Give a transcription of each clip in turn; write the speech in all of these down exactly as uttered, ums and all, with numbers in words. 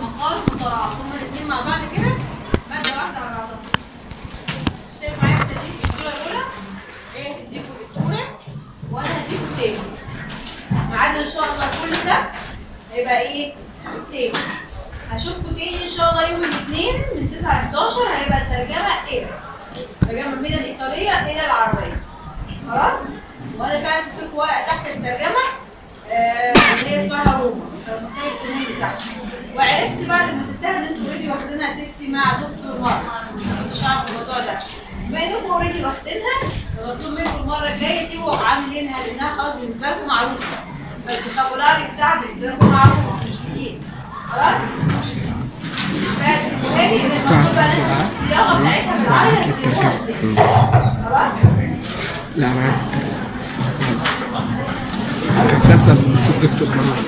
خالص متراعى، هما الاثنين مع بعض كده ماده واحده على بعضها. شايف معايا التدريب الصوره الاولى؟ هي هتديكوا التوره وانا هديكوا التاني. ميعادنا ان شاء الله كل سبت هيبقى ايه؟ التاني. هشوفكم تاني ان شاء الله يوم الاثنين من تسعة ل حداشر هيبقى الترجمه ايه؟ ترجمه من الايطاليه الى العربيه. خلاص؟ وانا فعلا سبت لكم ورقه تحت الترجمه آه اللي هي اسمها روما مستوى الفنون بتاعتي. وعرفت بعد ما سبتها ان انتوا اوريدي واخدينها تيستي مع دكتور مارك. مش عارفه الموضوع ده. بما انكم اوريدي واخدينها مطلوب منكم المره الجايه تبقوا عاملينها لانها خلاص بالنسبه لكم معروفه. فالفوكابولاري بتاعها بالنسبه لكم معروف مش جديد. خلاص؟ فالمهم ان الموضوع بقى الصياغه بتاعتها بالعربي خلاص؟ لا انا كان في اسئله من الصوت دكتور مرة.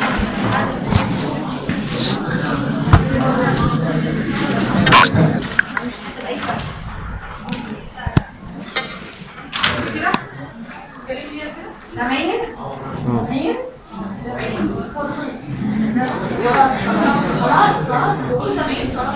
سامعين؟ سامعين؟ خلاص خلاص بقول سامعين خلاص.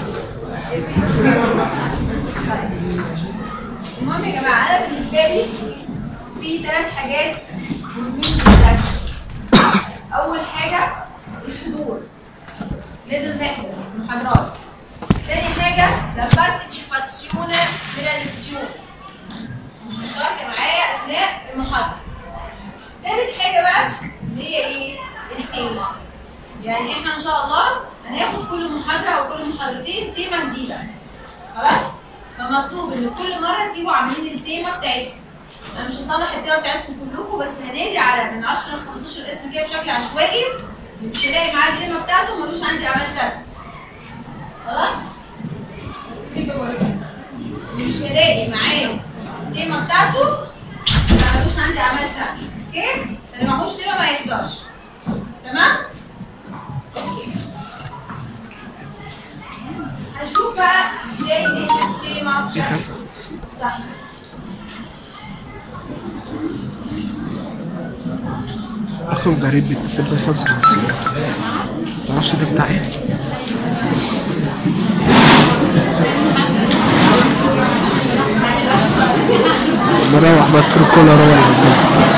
المهم يا جماعه انا بالنسبه لي في ثلاث حاجات مهمين جدا. اول حاجه الحضور، لازم نحضر المحاضرات. ثاني حاجه la partecipazione della lezione، المشاركه معايا اثناء المحاضره. ثالث حاجه بقى اللي هي ايه؟ التيمه. يعني احنا ان شاء الله هناخد كل محاضره او كل محاضرتين تيمه جديده. خلاص؟ فمطلوب ان كل مره تيجوا عاملين التيمه بتاعتكم. انا مش هصلح التيمه بتاعتكم كلكم، بس هنادي على من عشرة ل خمستاشر اسم كده بشكل عشوائي. اللي مش هلاقي معاه التيمه بتاعته ملوش عندي اعمال سنه. خلاص؟ في اللي مش هلاقي معاه التيمه بتاعته ملوش عندي اعمال سنه. اوكي؟ اللي معهوش تيمه ما يحضرش. تمام؟ اوكي. هنشوف بقى ازاي نكتب التيمه بشكل صح. رقم غريب بيتصل ب خمسة وخمسين. متعرفش ده بتاعي؟ بروح بترك كل روح.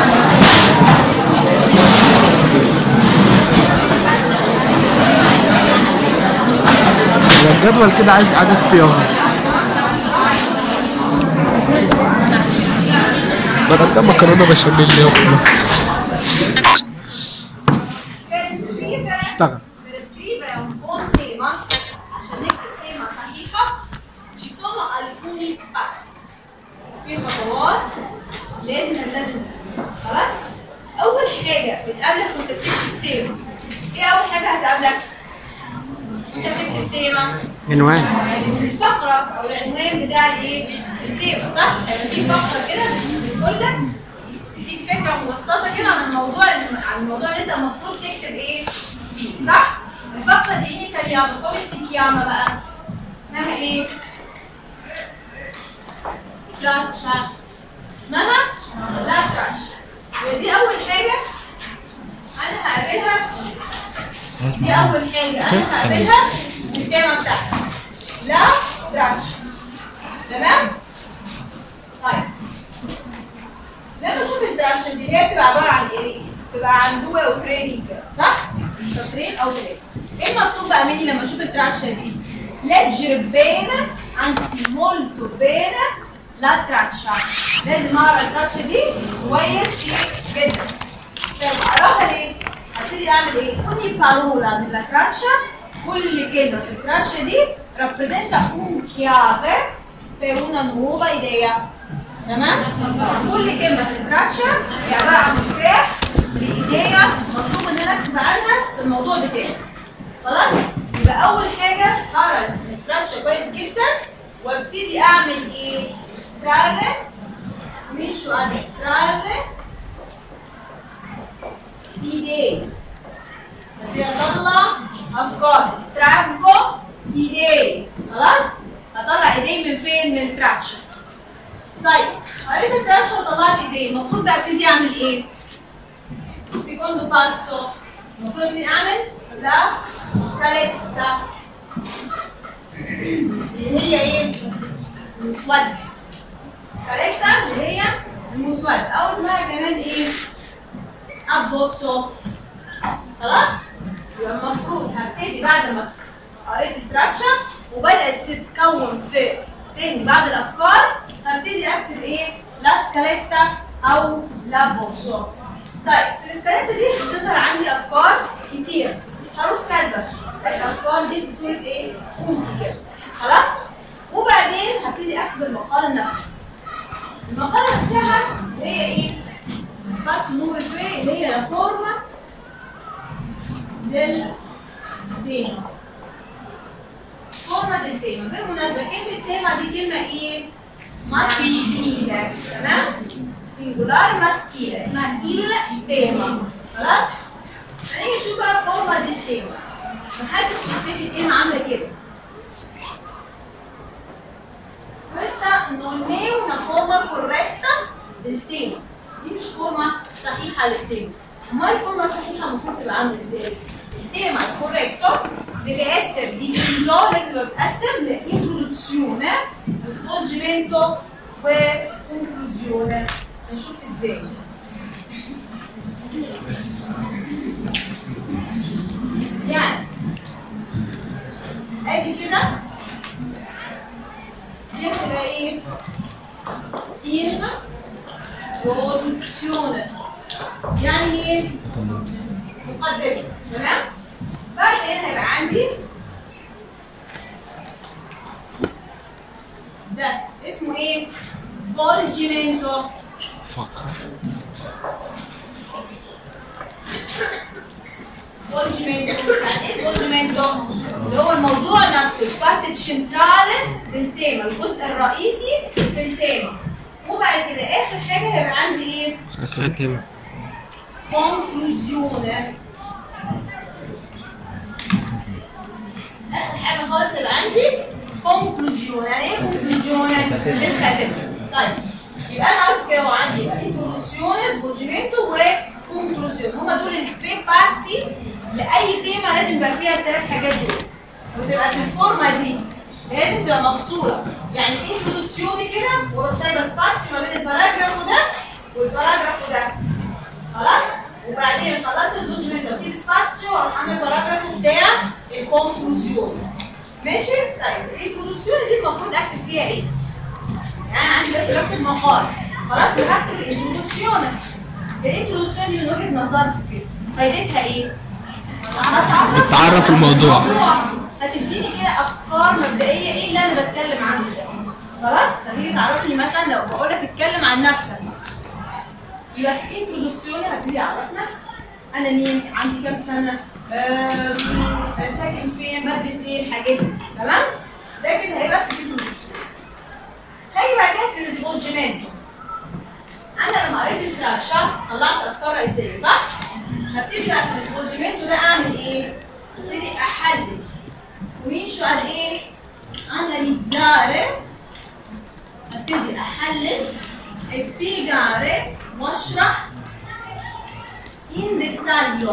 الجدول كده عايز إعادة صياغة. بدل مكرونة بشاميل وخلاص. اشتغل. عشان نكتب تيمة صحيحة ci sono alcuni passi. في خطوات لازم نلتزم بيها. خلاص؟ أول حاجة بتقابلك وأنت بتكتب التيمة. إيه أول حاجة هتقابلك؟ أنت بتكتب تيمة. عنوان. الفقرة أو العنوان بتاع الإيه؟ التيمة صح؟ يعني في فقرة كده بتقول لك تديك فكرة مبسطة كده عن الموضوع عن الموضوع اللي أنت المفروض تكتب إيه فيه صح؟ الفقرة دي إن إيطاليانو كومي سي كياما بقى؟ اسمها إيه؟ تراتشا. اسمها لا تراتشا. ودي أول حاجة أنا هقابلها. دي أول حاجة أنا هقابلها في التيمة بتاعتي. لا تراتشا. تمام؟ طيب. لما أشوف التراتشا دي اللي هي بتبقى عبارة عن إيه؟ بتبقى عن دوا وتريني كده صح؟ سطرين أو ثلاثة. إيه المطلوب بقى مني لما أشوف التراتشا دي؟ leggere bene, anzi molto bene la traccia. لازم اقرا التراتشا دي كويس جدا. طيب اقراها ليه؟ هبتدي اعمل ايه؟ ogni parola nella traccia، كل كلمه في التراتشا دي rappresenta un chiave per una nuova idea. تمام؟ كل كلمه في التراتشا هي عباره عن مفتاح لايديا مطلوب ان انا اكتب عنها في الموضوع بتاعي. خلاص؟ يبقى اول حاجه هقرا التراتشا كويس جدا وابتدي اعمل ايه؟ estrarre، comincio ad estrarre idee. عشان اطلع افكار. estraggo idee. خلاص؟ هطلع ايديه من فين؟ من التراتشا. طيب قريت التراتشا وطلعت ايديه، المفروض بقى ابتدي اعمل ايه؟ secondo passo المفروض ابتدي اعمل لا scaletta. المسوده. سكاليكتا اللي هي المسوده او اسمها كمان ايه؟ ابوكسو. خلاص؟ يبقى المفروض هبتدي بعد ما قريت التراكشر وبدات تتكون في ذهني بعض الافكار، هبتدي اكتب ايه؟ لا سكاليكتا او لا بوكسو. طيب في السكاليكتا دي هتظهر عندي افكار كتير، هروح كاتبه الافكار دي في صوره ايه؟ كونتي كده. خلاص؟ وبعدين هبتدي اكتب المقاله نفسه. المقاله نفسها اللي هي ايه؟ بس نور الفي اللي هي فورمه للتيمه. فورمه للتيمه. بالمناسبه كلمه تيمه دي كلمه ايه؟ ماسكيله. تمام؟ سنجولار ماسكيله اسمها il تيمه. خلاص؟ هنيجي نشوف بقى الفورمه دي التيمه. محدش يكتب لي تيمه عامله كده. Questa non è una forma corretta del tema. دي مش فورمه صحيحه للتيمه. ما الفورمه الصحيحه المفروض تبقى عامله ازاي؟ التيمه الكوريكتو deve essere diviso، لازم يبقى متقسم لانترودكسيونه وسبولجمنتو وكونكلوزيونه. هنشوف ازاي. يعني ادي كده دي هتبقى ايه؟ introduzione يعني ايه؟ مقدمة. تمام؟ بعدين هيبقى عندي ده اسمه ايه؟ svolgimento. svolgimento يعني ايه svolgimento؟ اللي هو الموضوع نفسه، البارت الشنترالي للتيمة، الجزء الرئيسي في التيمة. وبعد كده اخر حاجه هيبقى عندي ايه؟ اخر تيمه كونكلوزيونه. اخر حاجه خالص هيبقى عندي كونكلوزيونه. يعني ايه كونكلوزيونه؟ الخاتمه. طيب يبقى انا قلت كده وعندي يبقى انترودكسيونه سبولجمنتو وكونكلوزيون. هما دول الثري بارتي لاي تيمه لازم يبقى فيها الثلاث حاجات دول، وتبقى في الفورمه دي لازم تبقى مفصوله. يعني انترودكسيوني كده واروح سايبه سباتش ما بين الباراجراف ده والباراجراف ده. خلاص؟ وبعدين خلصت السبولجمنتو اسيب سباتش واروح اعمل الباراجراف بتاع الكونكلوزيون. ماشي؟ طيب الانترودكسيون دي المفروض اكتب فيها ايه؟ يعني عندي دلوقتي بكتب مقال، خلاص وهكتب الانترودكسيون. الانترودكسيون دي من وجهه نظري فايدتها ايه؟ بتعرف الموضوع. هتديني كده افكار مبدئيه ايه اللي انا بتكلم عنه. خلاص؟ هتيجي تعرفني مثلا لو بقول لك اتكلم عن نفسك، يبقى في الانترودكسيون هبتدي اعرف نفسي. انا مين؟ عندي كام سنه؟ انا ساكن فين؟ بدرس ايه؟ الحاجات دي. تمام؟ ده كده هيبقى في الانترودكسيون. هاجي بعد كده في السبولجمنتو. انا لما قريت التراكشر طلعت افكار رئيسيه صح؟ هبتدي بقى في السبولجمنتو ده اعمل ايه؟ هبتدي احلل. ومين شو قال ايه؟ analizzare. هبتدي احلل spiegare واشرح in dettaglio.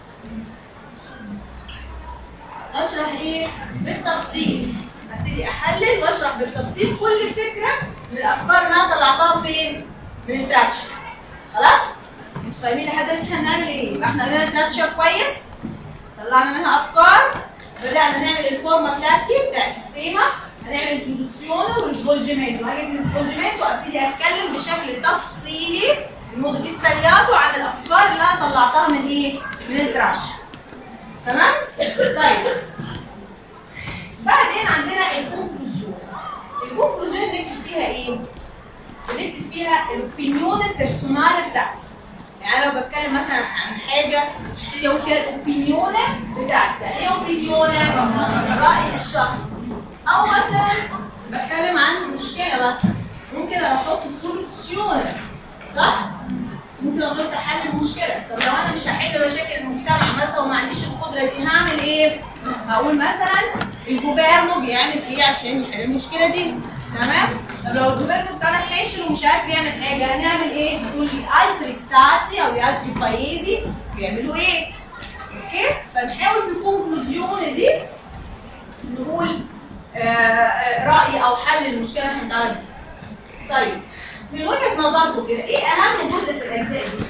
اشرح ايه؟ بالتفصيل. هبتدي احلل واشرح بالتفصيل كل فكره من الافكار اللي انا طلعتها فين؟ من التراكشر. خلاص؟ انتوا فاهمين لحد دلوقتي احنا هنعمل ايه؟ يبقى احنا قلنا التراكشر كويس، طلعنا منها افكار، بدانا نعمل الفورمه بتاعتي بتاعت التيمه، هنعمل انترودكسيون والسبولجمنتو. هاجي في السبولجمنتو ابتدي اتكلم بشكل تفصيلي الموضوع ديتالياتو عن الافكار اللي انا طلعتها من ايه؟ من التراكشر. تمام؟ طيب بعدين عندنا الكونكلوزيون. الكونكلوزيون نكتب فيها ايه؟ بنكتب فيها الاوبينيون البيرسونال بتاعتي. يعني لو بتكلم مثلا عن حاجه ابتدي اقول فيها الاوبينيون بتاعتي. يعني ايه اوبينيون؟ الراي الشخصي. او مثلا بتكلم عن مشكله مثلا ممكن احط السوليوشن صح؟ ممكن اقول احل المشكله. طب لو انا مش هحل مشاكل المجتمع مثلا وما عنديش القدره دي هعمل ايه؟ هقول مثلا الجوفيرنو بيعمل ايه عشان يحل المشكله دي. تمام؟ طب لو الجوفيرنو بتاعنا فاشل ومش عارف يعمل حاجه هنعمل ايه؟ نقول الالتري ستاتي او الالتري بايزي بيعملوا ايه؟ اوكي؟ فنحاول في الكونكلوزيون دي نقول آه راي راي او حل للمشكله اللي احنا بنتعرض لها. طيب من وجهه نظركم كده ايه اهم جزء في الاجزاء دي؟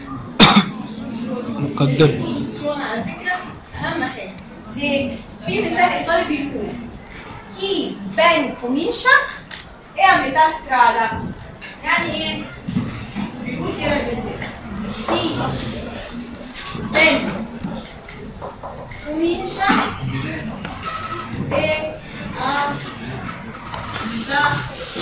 مقدمة. على فكره اهم حاجه. ليه؟ في مثال ايطالي بيقول كي بان كومينشا ايه اميتا سترادا. يعني ايه؟ بيقول كده المثال كي بان كومينشا ايه اميتا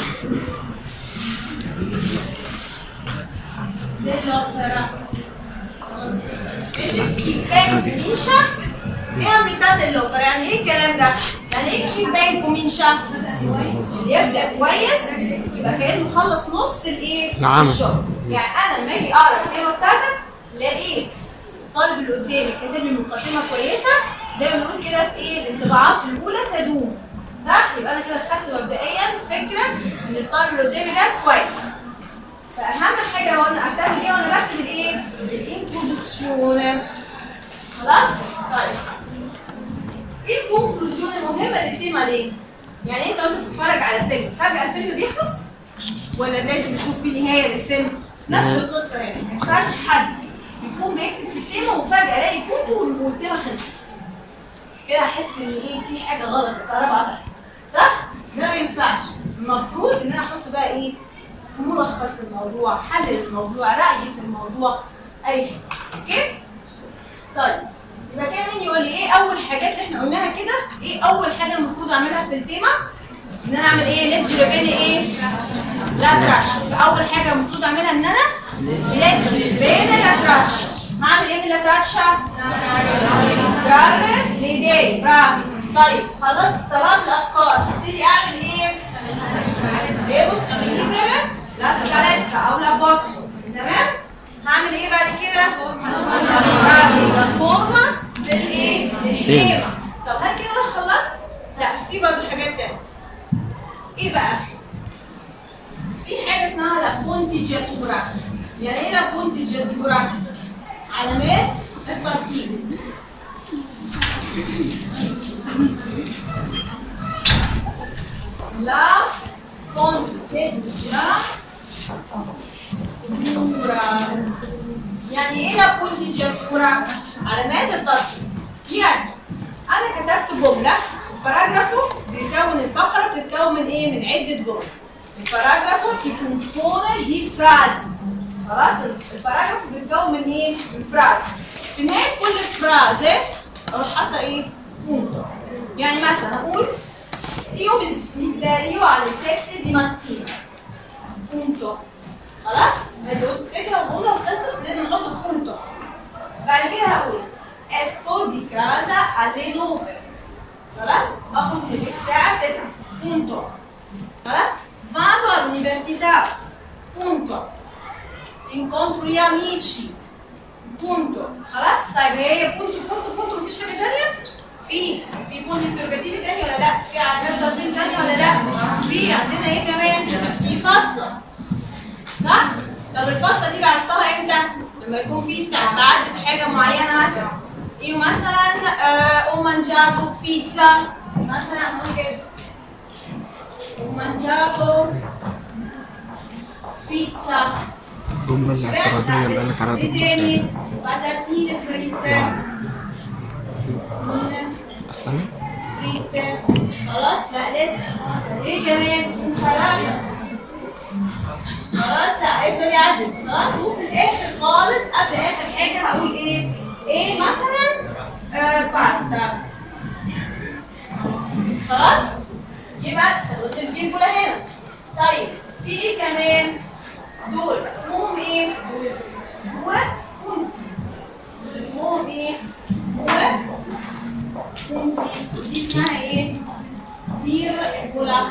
dell'opera. Invece chi ben comincia è a metà dell'opera. يعني ايه الكلام ده؟ يعني ايه chi ben comincia؟ يبدأ كويس يبقى كأنه خلص نص الايه؟ العمل. الشغل. يعني انا لما اجي اقرا الكلمة بتاعتك لقيت الطالب اللي قدامي كاتب لي مقدمة كويسة زي ما بنقول كده في ايه؟ الانطباعات الأولى تدوم. صح؟ يبقى انا كده خدت مبدئيا فكرة ان الطالب اللي قدامي ده كويس. فأهم حاجة وانا اهتم بيها وانا بكتب الايه؟ الانترودكسيون. خلاص؟ طيب. ايه الكونكلوزيون المهمة للتيمة ليه؟ يعني انت وانت بتتفرج على فيلم، فجأة الفيلم بيخلص؟ ولا لازم نشوف فيه نهاية للفيلم؟ نفس القصة يعني، ما ينفعش حد يكون بيكتب في التيمة وفجأة الاقي كتب والتيمة خلصت. كده هحس ان ايه في حاجة غلط، الكهرباء قطعت. صح؟ ده ما ينفعش. المفروض ان انا احط بقى ايه؟ ملخص الموضوع، حل الموضوع، رأيي في الموضوع، أي حاجة. أوكي؟ طيب يبقى كده مين يقول لي إيه أول حاجات اللي إحنا قلناها كده؟ إيه أول حاجة المفروض أعملها في التيمة؟ إن أنا أعمل إيه؟ ليتجر بين إيه؟ لاتراشن. أول حاجة المفروض أعملها إن أنا ليتجر بين لاتراشن. هعمل إيه باللاتراشن؟ برافو ليدي، برافو. طيب خلاص طلعت الأفكار، هبتدي أعمل إيه؟ إيه بص لا سكاليتا او لا بوكسو. تمام؟ هعمل ايه بعد كده؟ هعمل فورمه للايه؟ للتيمه. طب هل كده انا خلصت؟ لا في برضه حاجات تانية. ايه بقى؟ في حاجه اسمها لا بونتيجاتورا. يعني ايه لا بونتيجاتورا؟ علامات التركيب. لا بونتيجاتورا. يعني ايه لا بونتيجاتورا؟ علامات التركيب. يعني انا كتبت جمله، باراجرافو بيكون الفقره بتتكون من ايه؟ من عده جمل. الباراجرافو si compone di frasi. خلاص الباراجرافو بيتكون من ايه؟ من فراز. في نهايه كل فرازه اروح حاطه ايه؟ بونتو. يعني مثلا اقول io mi sveglio alle sette di mattina. بونتو. خلاص؟ ادي قلت فكره وجمله وخلصت، لازم احط بونتو. بعد كده هقول esco di casa alle nove. خلاص؟ اخرج من البيت الساعه تسعة. بونتو. خلاص؟ vado all'università. بونتو. incontro gli amici. بونتو. خلاص؟ طيب هي بونتو بونتو بونتو مفيش حاجه ثانيه؟ في في بونت انترجاتيفي تاني ولا لا؟ في علامات تنظيم تانية ولا لا؟ في عندنا ايه كمان؟ في فاصلة. صح؟ طب الفاصلة دي بعرفها امتى؟ لما يكون في تعدد حاجة معينة مثلا. ايه مثلا او مانجاتو بيتزا مثلا ممكن او مانجاتو بيتزا. الجملة الاعتراضية اللي قالك عليها ايه تاني؟ باتاتين فريتة. أصلا فريتة. خلاص؟ لا لسه. ايه كمان؟ انسلاطة. خلاص لا هيفضل يعدل. خلاص وفي الاخر خالص قبل اخر حاجه هقول ايه؟ ايه مثلا؟ آه باستا. خلاص؟ يبقى قلت الفيرجولا هنا. طيب في ايه كمان؟ دول اسمهم ايه؟ هو كنتي. دول اسمهم ايه؟ هو كنتي. دي اسمها ايه؟ فيرجولا.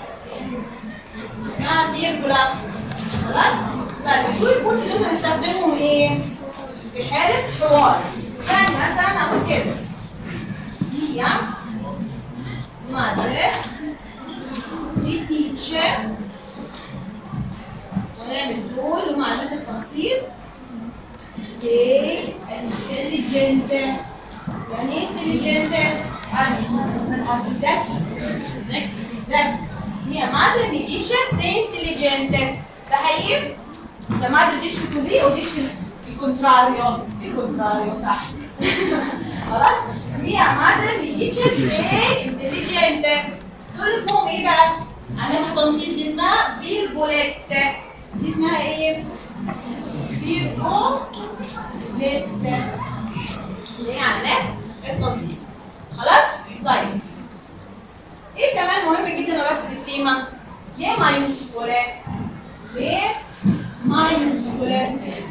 اسمها فيرجولا. خلاص؟ طيب دول كنت دول بنستخدمهم ايه؟ في حالة حوار. يعني مثلا اقول كده هي مادري دي تيتشر ونعمل دول ومع علامات التنصيص سي انتليجنت. يعني ايه انتليجنت؟ ذكي ذكي ذكي. mia madre mi dice sei intelligente. ده حقيقي؟ La madre dice così o dice il contrario? Il contrario, صح. خلاص؟ mia madre mi dice sei intelligente. دول اسمهم ايه بقى؟ علامة تنصيص دي اسمها فيرجوليت. دي اسمها ايه؟ فيرجوليت. اللي هي علامات التنصيص. خلاص؟ طيب. ايه كمان مهم جدا لو بكتب التيمة؟ ليه مايوسكولات؟ ليه مايوسكولات؟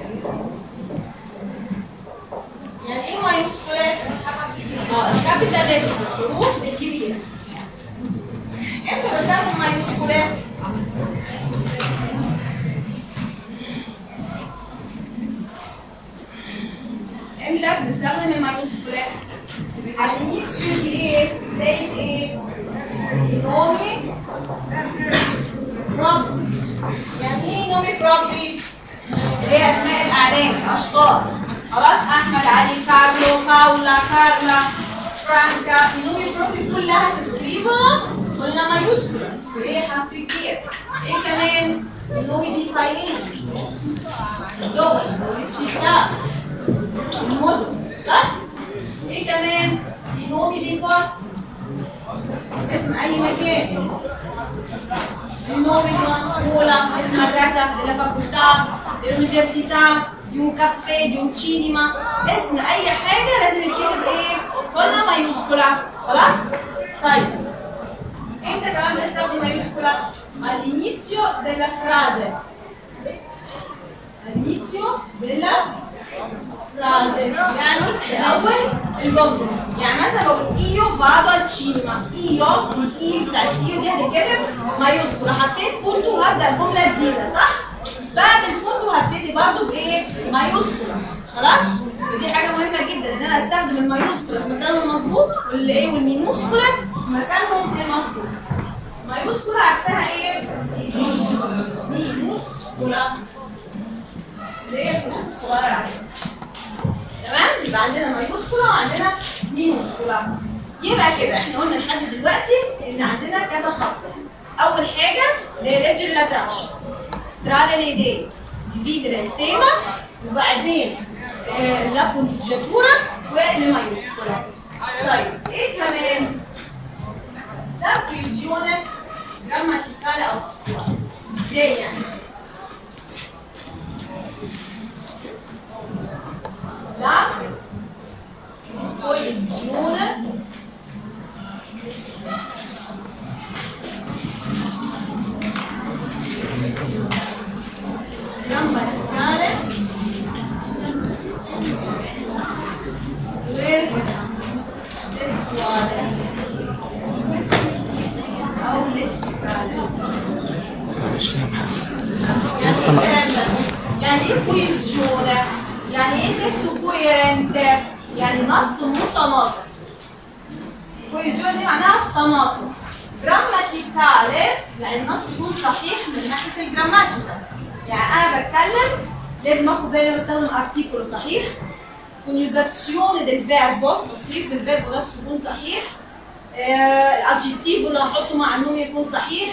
يعني ايه مايوسكولات؟ اه الكابيتال ليترز الحروف الكبيرة. امتى بستخدم مايوسكولات؟ امتى بنستخدم المايوسكولات؟ all'inizio di ايه؟ بداية ايه؟ نومي ربي. يعني ايه نومي ربي؟ اللي هي اسماء الاعلام الاشخاص. خلاص احمد علي كارلو باولا كارلا فرانكا. نومي ربي كلها تسكريبها قلنا مايوسكولا هي حرف كبير. ايه كمان؟ نومي دي بايين اللغة الشتاء المدن صح؟ ايه كمان؟ نومي دي بوست اسم اي مكان. النومي di una scuola اسم مدرسة della facoltà dell'università di un caffè di un cinema. اسم اي حاجة لازم يتكتب ايه؟ كلها مايوسكولا. خلاص؟ طيب امتى كمان بنستخدم مايوسكولا؟ all'inizio della frase. all'inizio della frase يعني في اول الجمله. يعني مثلا بقول ايو فادو al cinema. ايو الاي بتاعت ايو دي هتتكتب مايوسكولا. حطيت بونتو وهبدا الجمله جديده صح؟ بعد البونتو هبتدي برضو بايه؟ مايوسكولا. خلاص؟ ودي حاجه مهمه جدا ان انا استخدم المايوسكولا في مكانهم المظبوط والايه والمينوسكولا في مكانهم المظبوط. مايوسكولا عكسها ايه؟ مينوسكولا اللي هي الحروف الصغيره عليها. تمام؟ يبقى عندنا مايوسكولا وعندنا مينوسكولا. يبقى كده احنا قلنا لحد دلوقتي ان عندنا كذا خطوه. اول حاجه ليجر لا تراشن سترare le idee dividere il tema وبعدين eh, la punteggiatura والمايوسكولا. طيب ايه كمان؟ la coesione grammaticale او testuale. ازاي يعني؟ la coesione grammaticale testuale او lessicale. مش فاهم حاجة. يعني ايه coesione؟ يعني ايه testo coerente؟ يعني نص متناسق. coesione دي معناها تناسق. grammaticale يعني النص يكون صحيح من ناحيه الجراماتيكا. يعني انا بتكلم لازم اخد بالي بستخدم ارتيكولو صحيح. coniugazione del verbo تصريف الفيربو نفسه يكون صحيح. الادجكتيف اللي هحطه مع النوم يكون صحيح.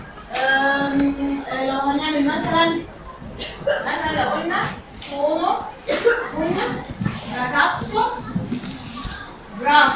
لو هنعمل مثلا مثلا لو قلنا sono un ragazzo bravo.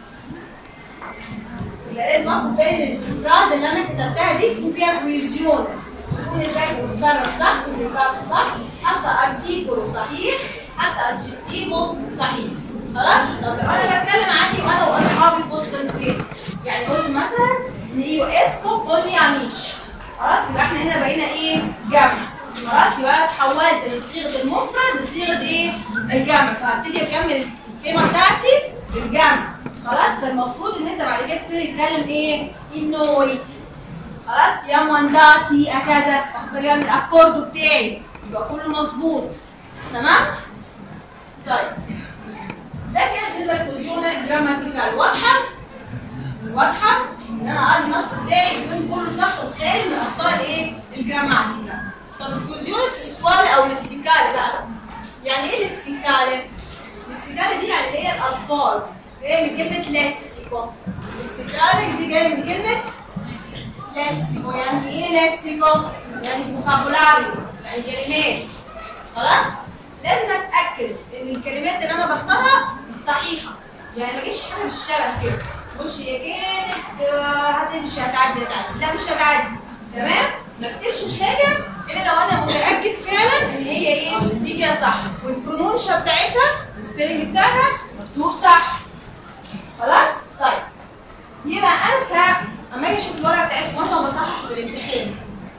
يبقى لازم اخد بالي ان الفراز اللي انا كتبتها دي يكون فيها كويزيون. يكون الفيرب بيتصرف صح والفيرب صح. حتى ارتيكولو صحيح. حتى ادجكتيفو صحيح. خلاص؟ طب لو انا بتكلم عني وانا واصحابي في وسط البيت. يعني قلت مثلا ان ايو اسكو كوني اميش. خلاص؟ يبقى احنا هنا بقينا ايه؟ جمع. خلاص؟ يبقى انا اتحولت من صيغه المفرد لصيغه ايه؟ الجمع. فهبتدي اكمل الكلمه بتاعتي بالجمع. خلاص؟ فالمفروض ان انت بعد كده تبتدي تتكلم ايه؟ النوي. خلاص؟ siamo andati a casa. واخد بالي من الاكوردو بتاعي. يبقى كله مظبوط. تمام؟ طيب. ده كده بالنسبه للكوزيونه جراماتيكال. واضحه؟ واضحه؟ ان انا اقضي النص بتاعي يكون كله صح وخالي من اخطاء الايه؟ الجراماتيكا. طب الكوزيونه تستوالي او للسيكالي بقى. يعني ايه للسيكالي؟ للسيكالي دي يعني اللي هي الالفاظ. جايه من كلمه لاسيكو. السيكالي دي جايه من كلمه لاسيكو. يعني ايه لاسيكو؟ يعني فوكابولاريو، يعني كلمات. خلاص؟ لازم اتاكد ان الكلمات اللي انا بختارها صحيحه، يعني ما اجيبش حاجه بالشبه كده. مش هي كانت هتمشي هتعدي هتعدي، لا مش هتعدي. تمام؟ ما اكتبش الحاجه الا لو انا متاكد فعلا ان هي ايه دي كده صح، والبرونونشا بتاعتها السبيلنج بتاعها مكتوب صح. خلاص؟ طيب يبقى انا اما اجي اشوف الورقه بتاعتكم مثلا بصحح في الامتحان،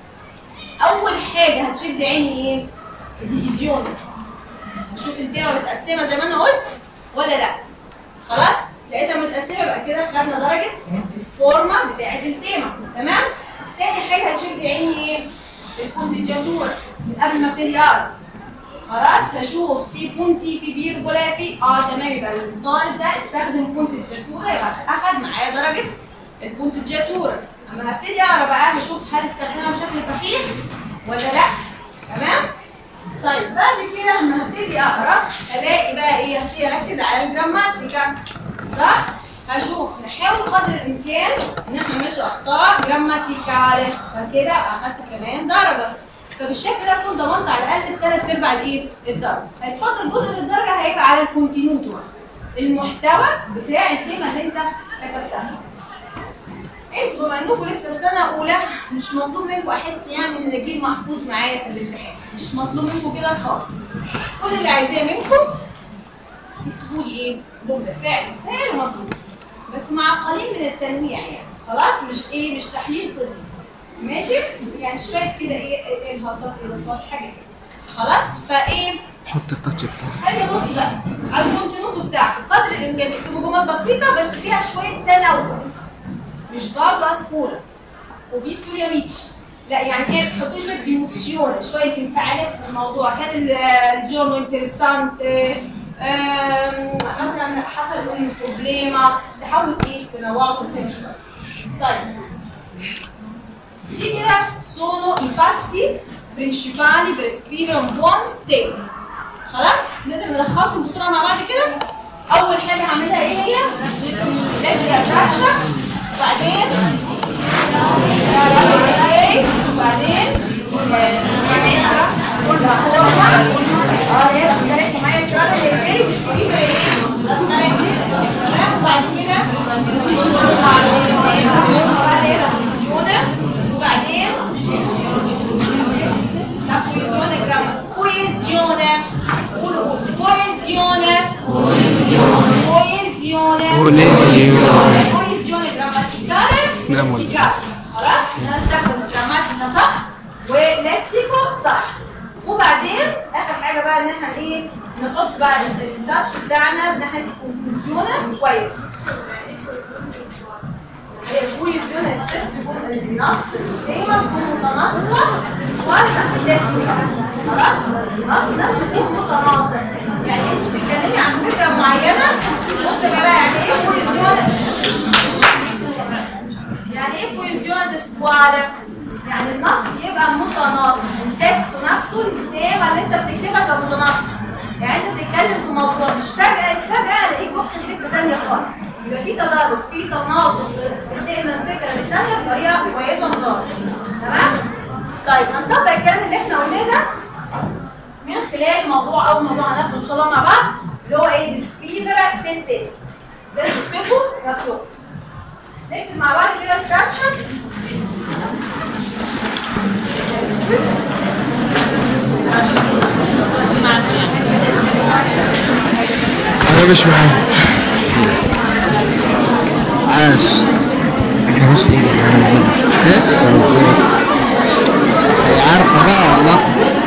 اول حاجه هتشد عيني ايه؟ الديفيزيون. هشوف التيمه متقسمه زي ما انا قلت ولا لا. خلاص؟ لقيتها متقسمه يبقى كده خدنا درجه الفورمه بتاعت التيمه. تمام؟ تاني حاجه هتشد عيني ايه؟ الكونتيجاتور من قبل ما ابتدي اقرا. خلاص؟ هشوف في بونتي في فيرجولا في اه تمام، يبقى الطالب ده استخدم كونتيجاتور يبقى اخد معايا درجه الكونتيجاتور. اما هبتدي اقرا بقى هشوف هل استخدمها بشكل صحيح ولا لا. تمام؟ طيب بعد كده لما هبتدي اقرا الاقي بقى ايه؟ هبتدي اركز على الجراماتيكا. صح؟ هشوف نحاول قدر الامكان ان احنا ما نعملش اخطاء جراماتيكال، فكده اخدت كمان درجه. فبالشكل ده اكون ضمنت على الاقل الثلاث ارباع الايه؟ الدرجه. هيتفضل جزء من الدرجه هيبقى على الكونتينوتور، المحتوى بتاع التيمه اللي انت كتبتها. انتوا بما انكم لسه في سنه اولى مش مطلوب منكم احس يعني ان اجيب محفوظ معايا في الامتحان، مش مطلوب منكم كده خالص. كل اللي عايزاه منكم تكتبوا لي ايه؟ جمله فعل فعل ومفعول، بس مع قليل من التنويع يعني. خلاص؟ مش ايه؟ مش تحليل طبي. ماشي؟ يعني شويه كده ايه ايه الهصات اضافات حاجه كده. خلاص؟ فايه؟ حط التاتش بتاعك. حاجه بص بقى على الكونتينوتو بتاعك قدر الامكان تكتبوا جمل بسيطه بس فيها شويه تنوع. مش فاضوا اسكولا وفي ستوريا ميتش، لا يعني ايه؟ تحطوا شويه ايموسيون، شويه انفعالات في الموضوع. كان الجورنو انتريسانت، مثلا حصل ان بروبليما، تحاولوا ايه؟ تنوعوا في الكلام شويه. طيب دي كده sono i passi principali per scrivere un buon tema. خلاص؟ نقدر نلخصهم بسرعه مع بعض كده. اول حاجه هعملها ايه هي؟ ليترا براشا، وبعدين وبعدين اه هي بتتكلم معايا السؤال اللي جاي وبعد كده وبعدين la coesione grammaticale. Coesione. Coesione. Coesione. Coesione grammaticale. Lessicale. خلاص؟ نستخدم جراماتيكا صح وليكسيكو صح. وبعدين اخر حاجه بقى ان احنا ايه؟ نحط بقى التاتش بتاعنا ناحيه الكونكلوجيون كويس. الكويزيون التست يكون النص دايما تكون متناسقه واسع الليسته. خلاص؟ النص نفسه يكون متناسق. يعني انت بتتكلمي عن فكره معينه. بص يا جماعه يعني ايه كويزيون؟ يعني ايه كويزيون تسكوالا؟ يعني النص يبقى متناسق، التست نفسه الكتابه اللي انت بتكتبها تبقى متناسقه. يعني انت بتتكلم في موضوع مش فجاه فجاه الاقيك رحت لفكره ثانيه خالص. يبقى في تدرج، في تناسق، بتنقل من فكره للثانيه بطريقه كويسه متناسقه. تمام؟ طيب هنطبق الكلام اللي احنا قلناه ده من خلال موضوع اول موضوع هناخده ان شاء الله مع بعض اللي هو ايه؟ ديسكريبر تيستس. ده تكتبوا نفسكم. نكتب مع بعض كده الفراكشن. انا مش معايا عاش. احنا مش نيجي انا نزلت انا نزلت هي عارفه بقى والله.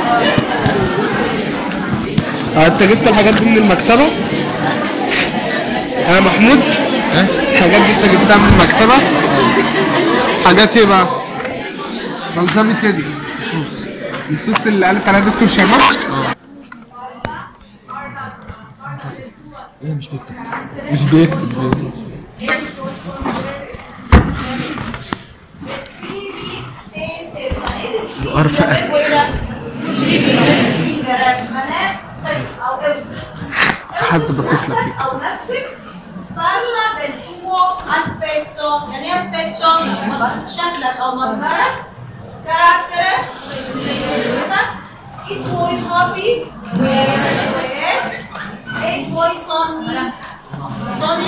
اه انت جبت الحاجات دي من المكتبه يا محمود؟ ها؟ الحاجات دي انت جبتها من المكتبه؟ حاجات ايه بقى؟ بلزمة تيدي الصوص الصوص اللي قالت عليها دكتور شيماء؟ اه ايه مش بيكتب مش بيكتب عارفه في حد باصص لك او نفسك parla del tuo اسبيكتو. يعني ايه اسبيكتو؟ شكلك او مظهرك. كاركترك. ايه بوي هابي؟ ايه بوي صوني؟ صوني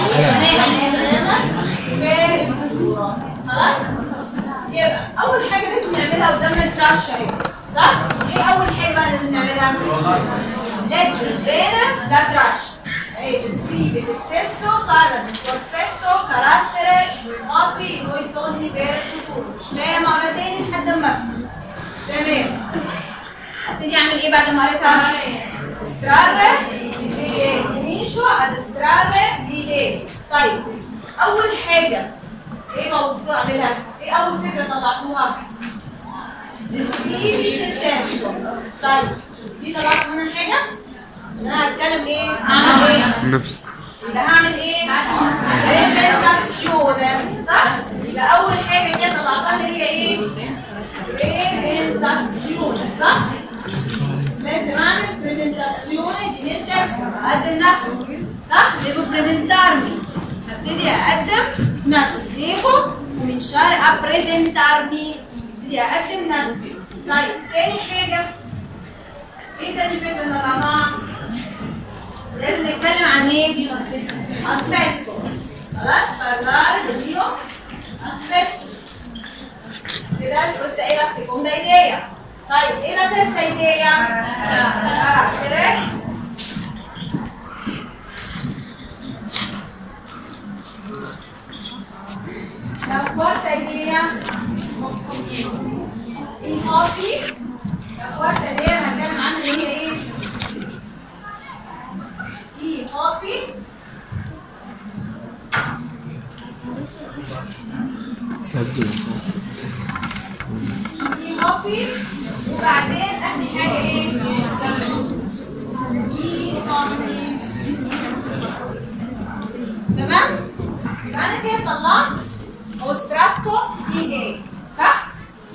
خلاص؟ يبقى اول حاجه لازم نعملها قدامنا الفراكشر اهي، صح؟ ايه اول حاجه بقى لازم نعملها؟ ليجر فينا ده فراكشر. ايه سبريبي ديستيسو قارن بروسبكتو كاركتر هابي بويسوني بيرتو. اشمعنى مرتين لحد ما افهم. تمام. هبتدي اعمل ايه بعد ما قريتها؟ استرارة نيشو اد استرارة دي. طيب اول حاجه ايه المفروض اعملها؟ ايه اول فكره طلعتوها؟ السبيدي ديستيسو. طيب دي طلعت منها حاجه؟ انا هتكلم ايه؟ هعمل ايه؟ نفس يبقى هعمل ايه؟ بريزنتاسيون. صح؟ يبقى اول حاجه كده طلعتها هي ايه؟ بريزنتاسيون. صح؟ لازم اعمل بريزنتاسيون دي مستر اقدم نفسي. صح؟ ديبو بريزنتارمي. هبتدي اقدم نفسي. ديبو ومن شهر ابريزنتارمي. ابتدي اقدم نفسي. طيب تاني حاجه ايه تاني فكره يا جماعه؟ لازم نتكلم عن ايه؟ اسبيكتو. خلاص؟ parlare dello aspetto. كده questa è la seconda idea. طيب ايه la terza idea؟ carattere. La quarta idea i modi. La quarta idea هنتكلم عنها اللي هي ايه؟ اي هوبي. سجل اي هوبي. وبعدين اهم حاجه ايه؟ تمام؟ يبقى انا كده طلعت اوستراكتو دي ايه، صح؟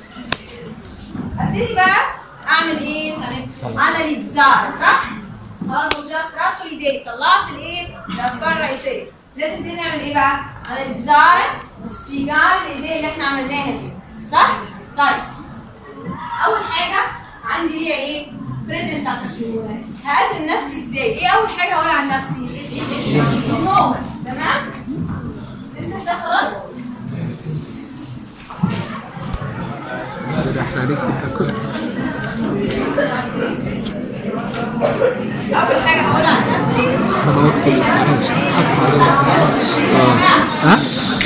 ابتدي بقى اعمل ايه؟ اناليزار، صح؟ خلاص وده استراكتو دي طلعت الايه؟ الافكار الرئيسيه. لازم تبتدي نعمل ايه بقى؟ اناليزار وسبيجار الايديه اللي احنا عملناها دي، صح؟ طيب اول حاجه عندي هي ايه؟ بريزنتاسيون. هقدم نفسي ازاي؟ ايه اول حاجه هقول عن نفسي؟ النوم. تمام؟ نمسح ده خلاص؟ كده احنا هنكتب ده كله. اول حاجه هقول عن نفسي انا بكتب ها؟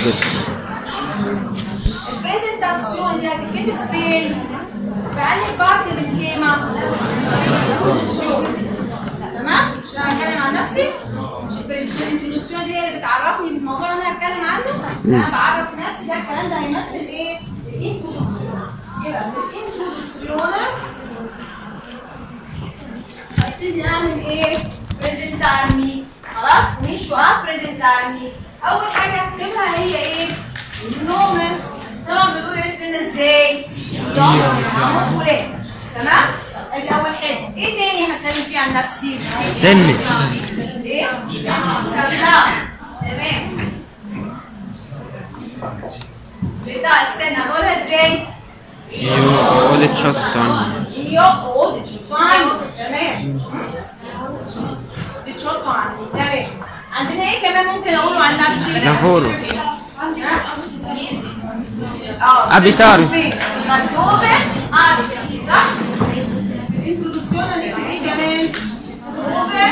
البريزنتاسيون دي هتتكتب فين؟ في انهي بارت من الكلمه؟ تمام؟ مش انا هتكلم عن نفسي؟ الانترودكسيون دي هي اللي بتعرفني بالموضوع اللي انا هتكلم عنه. انا بعرف نفسي. ده الكلام ده هيمثل ايه؟ الانترودكسيون. يبقى في الانترودكسيون هبتدي اعمل ايه؟ بريزنتارمي. خلاص؟ مش وقت بريزنتارمي. اول حاجه هكتبها هي ايه؟ النومن. طبعا بتقول اسمنا ازاي؟ يوم عمو فلان. تمام؟ ادي اول حاجه. ايه تاني هتكلم فيه عن نفسي؟ سني. ايه؟ كابلا. تمام. بتاع السن هنقولها ازاي؟ io ho diciotto anni. Io ho diciotto anni. تمام. diciotto anni. تمام. عندنا ايه كمان ممكن اقوله عن نفسي؟ lavoro. اه abitare. ma dove abiti, صح؟ الانترودكسيون اللي ايه كمان؟ dove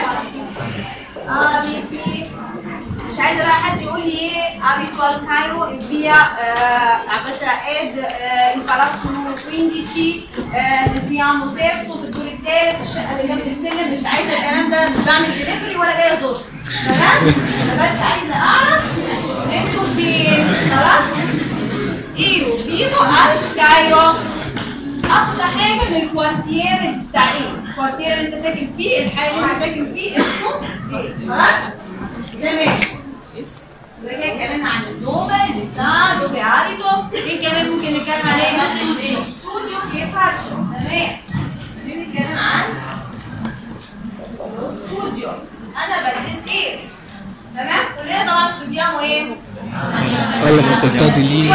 abiti. مش عايزه بقى حد يقول لي ايه abito al Cairo in via Abbasra Ed in palazzo numero quindici nel piano terzo في الدور الثالث الشقه اللي جنب السلم. مش عايزه الكلام ده. مش بعمل دليفري ولا جايه ازور. تمام؟ انا بس عايزه اعرف انتوا فين. خلاص؟ ايرو فيفو al Cairo. اقصى حاجه من الكوارتير بتاعي. الكوارتير اللي انت ساكن فيه، الحي اللي انت ساكن فيه اسمه ايه؟ خلاص؟ تمام. يبقى كده اتكلمنا عن النوبه اللي بتاع دوبي عاريتو. ايه كمان ممكن نتكلم عليه؟ استوديو كيف فاتشو. تمام. نتكلم عن الاستوديو. انا بدرس ايه؟ تمام؟ كلنا طبعا استوديو ايه؟ alla facoltà di lingua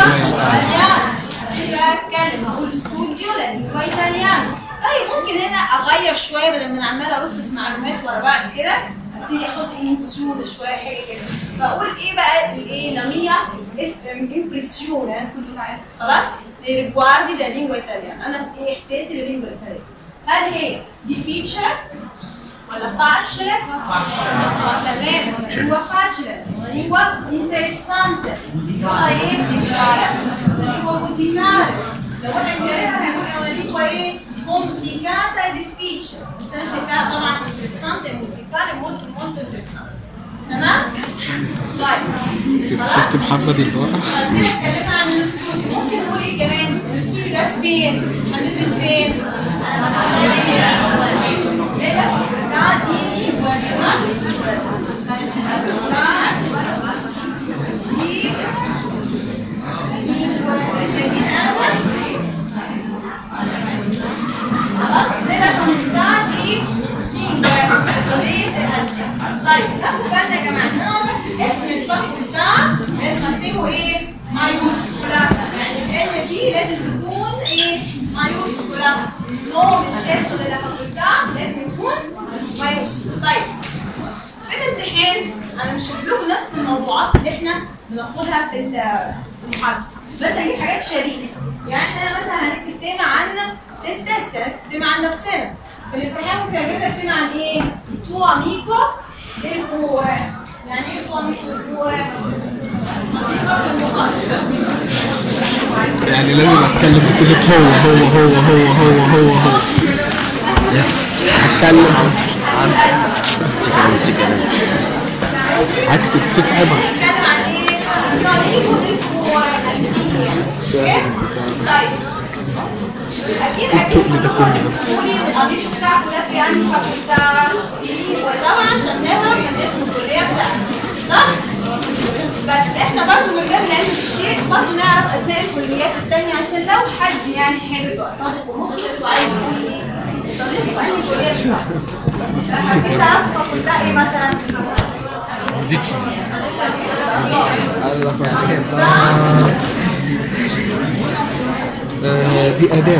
بتكلم هقول استوديو لللينجوا ايطاليانو. طيب ممكن هنا اغير شويه بدل ما انا عماله ارص في معلومات ورا بعض كده ابتدي احط ايموسيون شويه حاجه كده. فاقول ايه بقى الايه ناميا امبريسيون خلاص ريجواردي دا لينجوا ايطاليانو. انا ايه احساسي لللينجوا ايطاليانو؟ هل هي دي فيتشر ولا facile? تمام lingua facile, una lingua interessante, una musicale, una lingua musicale. لو احنا نجربها هنقول una lingua ايه complicata e difficile. بس انا شايفاها طبعا interessante e musicale molto molto interessante. تمام؟ طيب شفت محمد اللي ورا؟ خلينا اتكلمنا عن الاستوديو. ممكن نقول ايه كمان؟ الاستوديو ده فين؟ هندرس فين؟ طيب ناخد بالنا يا جماعه ان انا بكتب اسم الفاكولتà لازم اكتبه ايه؟ مايوسكولا. يعني ال دي لازم تكون ايه؟ مايوسكولا. النوم stesso della facoltà لازم يكون مايوسكولا. طيب في الامتحان انا مش هجيب لكم نفس الموضوعات اللي احنا بناخدها في المحاضره، بس هجيب حاجات شبيهه. يعني احنا مثلا هنكتب تيمه عن سيستس، هنكتب تيمه عن نفسنا. في الامتحان ممكن اجيب لك تيمه عن ايه؟ تو اميكو للقوة. يعني ايه تو اميكو للقوة؟ يعني لازم اتكلم بصيغه هو هو هو هو هو هو هو يس هتكلم عن هكتب فيك عبر. هنتكلم عن ايه؟ تو اميكو للقوة. طيب اكيد اكيد كلكم بتقولي ان القميص بتاعكم ده في انهي فاكولتà دي، وطبعا عشان نهرب من اسم الكليه بتاعتنا صح؟ بس احنا برضو من باب العلم بالشيء برضو نعرف اسماء الكليات الثانيه عشان لو حد يعني حابب يبقى صادق ومخلص وعايز يقول ايه صديق في انهي كليه بتاعته. حبيت اعرف فاكولتà ايه مثلا؟ الله فاكولتà دي آداب.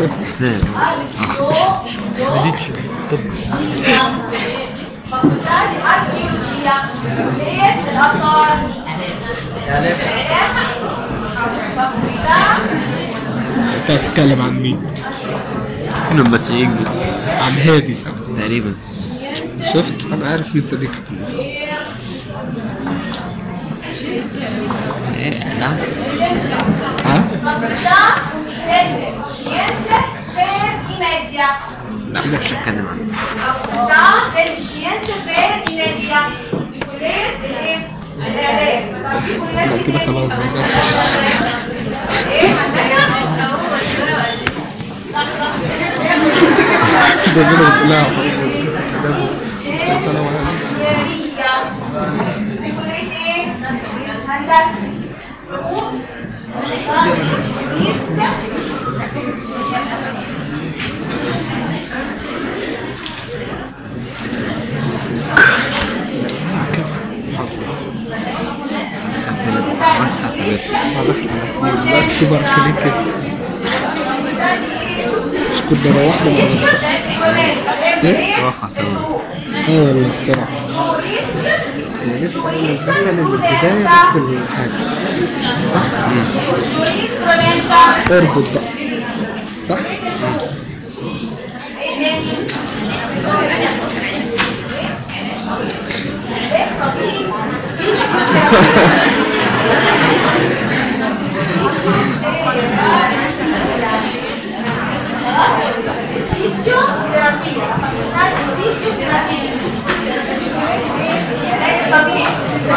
ماليتش طب فاكولتà دي اركيولوجيا كلية الآثار. فاكولتà انت هتتكلم عن مين؟ لما تيجي عن هادي صح؟ تقريبا. شفت؟ انا عارف مين صديقك. ايه نعم. ها؟ facoltà delle scienze per i media. لا مش هتكلم عنه. facoltà delle scienze per i media. دي كلية الايه؟ الإعلام. طب في كليات ايه كده تاني؟ خلاص. ايه هندسة؟ ده كده لا دي كلية ايه؟ هندسة. دلوقتي في بركانين كده مش كنت بروح له بس ايه؟ راحة سوا. اه والله الصراحة هي لسه لسه الابتدائي بس الحاجة صح؟ اربط بقى صح؟ fisioterapia, la facoltà di fisioterapia. Lei è bambino.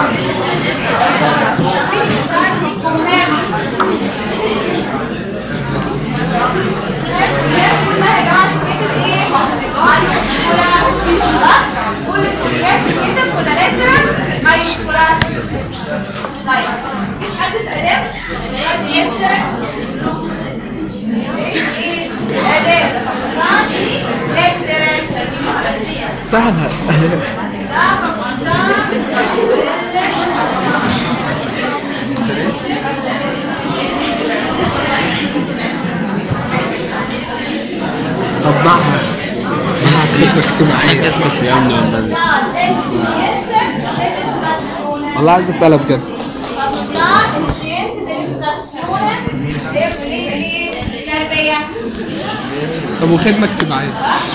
Facoltà di commercio. كلها يا جماعه بتكتب ايه؟ مايوسكولا. خلاص؟ كل الكليات بتكتب كل لتر مايوسكولا. طيب مفيش حد في اداب؟ حد يكتب ايه؟ اداب. سهلة لا فقط معها معها خدمة اجتماعية. كسبت يا ابني ولا لا؟ والله عايز اسألها بجد. طب وخدمة اجتماعية؟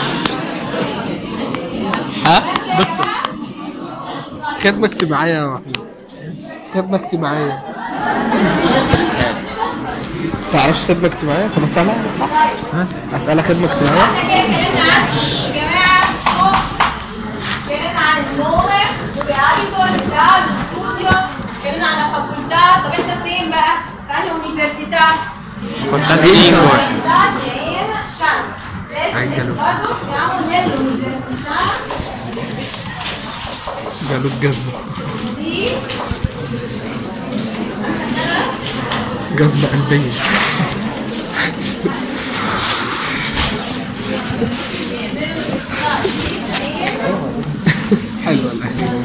ها؟ دكتور خدمة اجتماعية يا محمود. خدمة اجتماعية تعرفش خدمة اجتماعية؟ طب اسألها؟ ها؟ اسألها خدمة اجتماعية؟ احنا كده اتكلمنا عن جماعة اتكلمنا عن النومة وبيعالجوا بتاع الاستوديو، اتكلمنا عن الفاكولتات. طب احنا فين بقى؟ في انهي يونيفرسيتات؟ كنت هتيجي يونيفرسيتات عين شمس. لازم برضه يعملوا زي اليونيفرسيتات قالوا الجزمة دي جذبة قلبية. حلوة الأخيرة.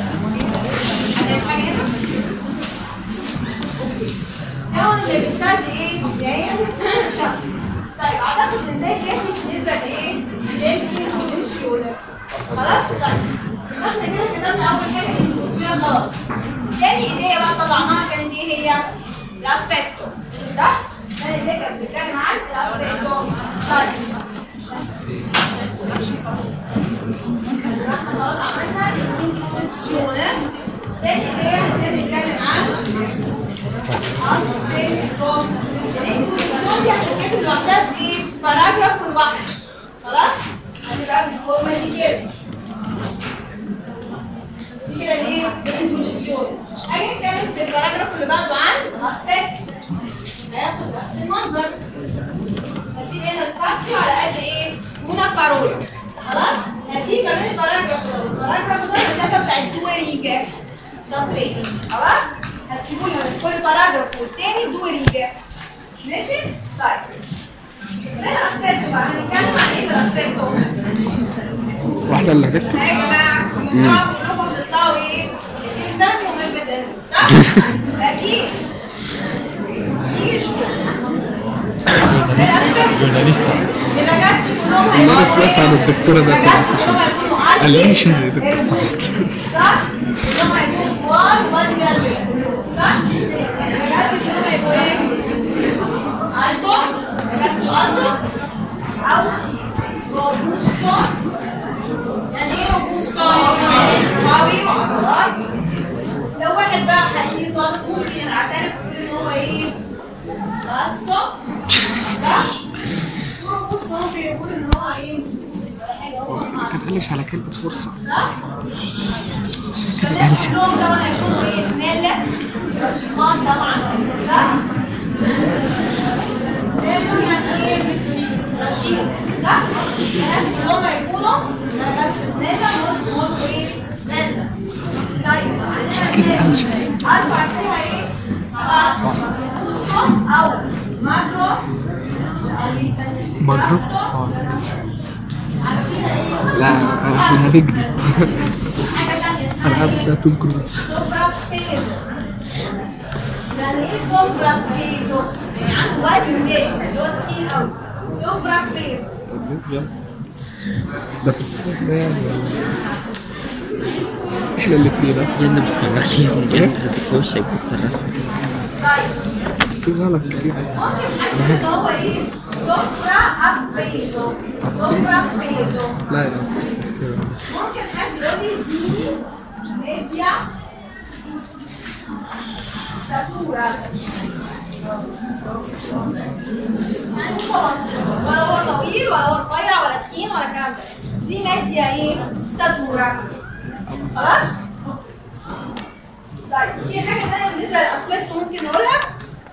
هو اللي بيستدعي ايه؟ جاية شخص. طيب اعتقد ازاي كافي بالنسبة لايه؟ للانتيوشيولر. خلاص؟ طيب احنا كده كتبنا اول حاجة الانتيوشيولر خلاص. تاني ايديا بقى طلعناها كانت ايه هي؟ الاسبكتو. صح؟ تاني ايديا كانت بتتكلم عن الاسبكتو. طيب احنا خلاص عملنا الانتيوشيولر. تاني ايديا هنبتدي نتكلم عن الاسبكتو. الانتيوشيولر دي هتتكتب لوحدها في ايه؟ في باراجراف لوحده. خلاص؟ هتبقى بالفورمه دي كده. دي كده الايه؟ الانترودكشن. اجي اتكلم في الباراجراف اللي بعده عن الاسبكت. هياخد نفس المنظر. هسيب هنا ستراكشر على قد ايه؟ هنا بارولا. خلاص؟ هسيب ما بين الباراجراف ده والباراجراف ده المسافه بتاعت دوريجا. سطرين. خلاص؟ هسيبوا لنا من كل باراجراف والتاني دوريجا. ماشي؟ طيب. ايه الاسبكت بقى؟ هنتكلم عن ايه في الاسبكت؟ واحدة اللي هتكتب؟ يا جماعه بنقعد نقول لكم تطلعوا ايه؟ تهتموا يومين بدل صح؟ اكيد نيجي نشوف جورناليستا الرجالات كلهم هيبقوا الناس بس عن الدكتورة ده الرجالات كلهم هيكونوا قال لي مش ألفي زي دكتور صح. صح؟ كلهم هيكونوا كبار وبادي بيلدر صح؟ الرجالات كلهم هيبقوا ايه؟ ألتو الرجالات مش ألتو أو روبوستو. يعني ايه روبوستو؟ قوي وعضلات. لو واحد بقى حقيقي ظابط ممكن يعترف ويقول ان هو ايه؟ بصوا صح؟ روبوستو ممكن يقول ان هو ايه؟ ولا حاجه هو ما تقلش على كلمة فرصة. صح؟ الناس كلهم طبعا هيكونوا ايه؟ سنالة رشيقات طبعا صح؟ لازم يعني ايه؟ رشيق صح؟ الناس كلهم هيكونوا نبات سنالة وموت ايه؟ نازلة. طيب عندنا أربع فيها ايه؟ باسكو أو ماكرو ماكرو؟ لا احنا هنكذب. حاجة تانية انا عارف فيها توم كروز. سوبرا بيزو. يعني ايه سوبرا بيزو؟ يعني عنده وزن جامد اللي هو تخين قوي. سوبرا بيزو. طب يلا. ده في الصيف ده يعني احنا الاثنين يا ابني بتفرجني يا ابني انت هتخش بتفرجني. طيب في غلط كتير. ممكن حد اللي هو ايه؟ سوبرا اب بيزو. سوبرا بيزو. لا لا ممكن حد يقول لي دي ميديا ستاتورا. يعني متوسط ولا هو طويل ولا هو رفيع ولا تخين ولا الكلام ده. دي ميديا ايه؟ ستاتورا. خلاص؟ طيب في حاجة تانية بالنسبة للأسبكت ممكن نقولها؟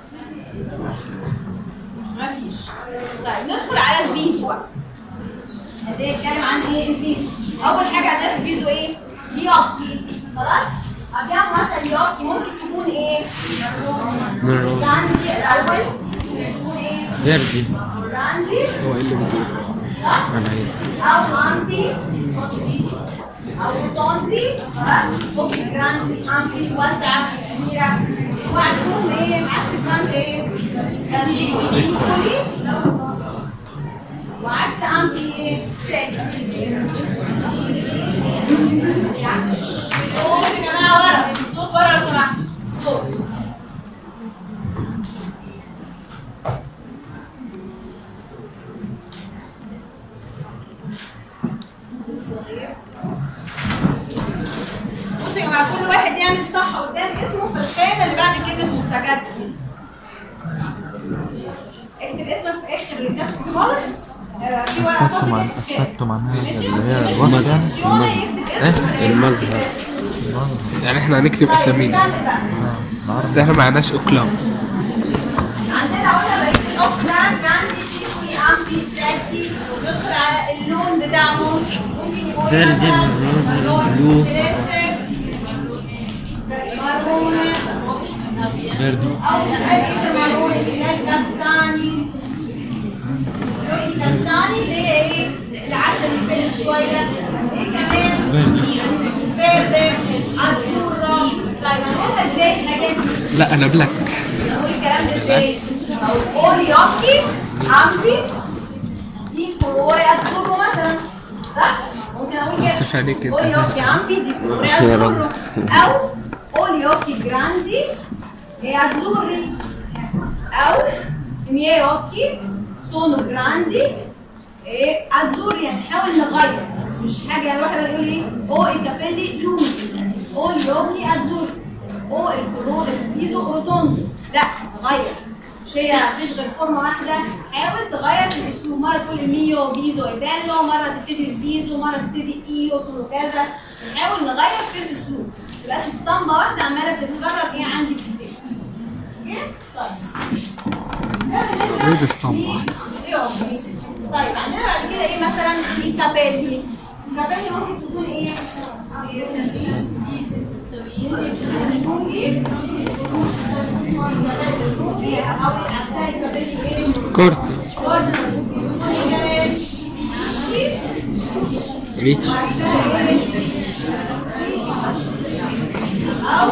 مفيش. طيب ندخل على الفيزو بقى. هنتكلم عن ايه الفيزو؟ أول حاجة عندنا في الفيزو ايه؟ بيوكي. خلاص؟ أبيض مثلا بيوكي ممكن تكون ايه؟ مرة راندي الأول تكون ايه؟ فيردي راندي هو ايه اللي بتقول؟ صح؟ انا ايه أو مانسي أو طونزي. خلاص؟ ممكن جراندي مانسي واسعة كبيرة. وعكسهم ايه؟ عكس جراند ايه؟ وعكس امبي ايه؟ صوت يا جماعه ورا، الصوت ورا لو سمحت، الصوت. بصوا يا جماعه كل واحد يعمل صح قدام اسمه في الخانه اللي بعد كلمه مستجد. اكتب اسمك في اخر الكشف خالص. اثبتت مع اثبتت معناها اللي هي الوصف يعني ايه المظهر. يعني احنا هنكتب اسامينا بس احنا معناش اقلام. عندنا قلنا بقيه الاوكلاند عندي في عندي ستاتي وبيدخل على اللون بتاعهم ممكن يكون فيرجن بلو فيردي او تخلي المارون اللي الكاستاني لون كاستاني اللي هي ايه العسل الفلفل شويه ايه كمان فيردي ازورا. طيب هنقولها ازاي الحاجات دي؟ لا انا بلاك. نقول الكلام ده ازاي؟ قولي يوكي امبي دي كولوري ازورو مثلا صح؟ ممكن اقول كده بصف عليك انت. قولي يوكي امبي دي كولوري ازورو او قولي يوكي جراندي هي ازوري او مية يوكي سونو جراندي ايه ازوري. يعني نحاول نغير مش حاجه واحد يقول ايه او الكابيلي لوني او اليومني ازوري او الكولور الفيزو روتوندو. لا نغير مش هي مفيش غير فورمه واحده. حاول تغير في الاسلوب مره تقول ميو بيزو ايتالو مره تبتدي الفيزو مره تبتدي ايو سونو كذا. نحاول نغير في الاسلوب ما تبقاش اسطمبه واحده عماله بتتكرر ايه عندي في البيت. طيب ريد اسطمبه واحده. طيب عندنا بعد كده ايه مثلا الكابيلي. الكابيلي ممكن تكون ايه؟ كورتي ريتش او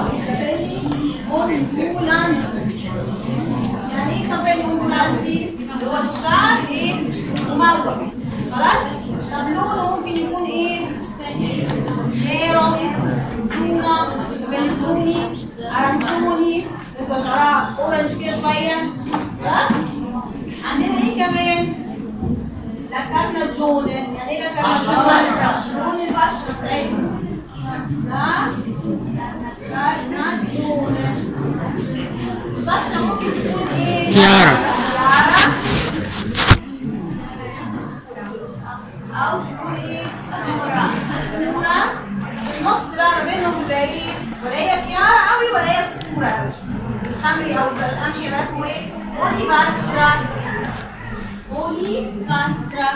يعني ايه كابيلي امبولانتي؟ اللي هو الشعر ايه؟ مموج. خلاص؟ طب لونه ممكن يكون ايه؟ نيرو لونا بلوني ارانجوني يبقى شعرها اورنج كده شويه. خلاص؟ عندنا ايه كمان؟ لاكارنا جون. يعني ايه لاكارنا جون؟ لون البشره بتاعتنا. لا لاكارنا جون. البشره ممكن تكون ايه؟ كيارا او تكون ايه؟ سمورا. سمورا النص بقى ما بينهم بيبقى ايه؟ ولا هي كيارا قوي ولا هي سمورا قوي. الخمري او القمحي يبقى اسمه ايه؟ اولي باسترا. اولي باسترا.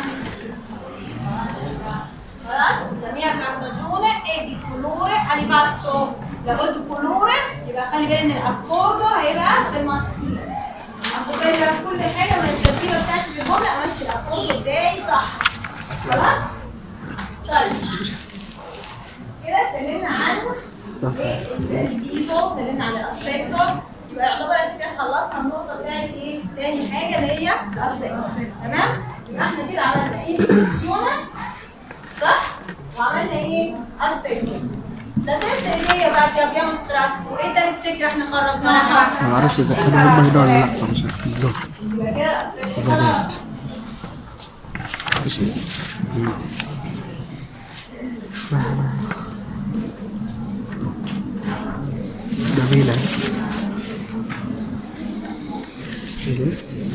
خلاص؟ جميع كارتاجونه ايه دي كولوري اليباستو. لو قلت كولوري يبقى خلي بالك ان الاكوردو هيبقى في الماسكين. اخد بالي بقى في كل حاجه من الترتيبه بتاعتي في الجمله امشي الاكوردو بتاعي صح. خلاص؟ طيب كده اتكلمنا عن الفيزو، اتكلمنا عن الاسبكتور. يبقى يعتبر كده خلصنا النقطه بتاعت ايه؟ تاني حاجه اللي هي الاسبكتور. تمام؟ يبقى احنا كده عملنا ايه؟ انفليسيونا صح؟ وعملنا ايه؟ اسبكتور. ده تالت اللي هي بقى كده بيمستراكت. وايه تالت فكره احنا خرجناها؟ ما اعرفش اذا كانوا هم هنا ولا لا فمش عارفين دول. يبقى كده الاسبكتور ايش جميلة ستيل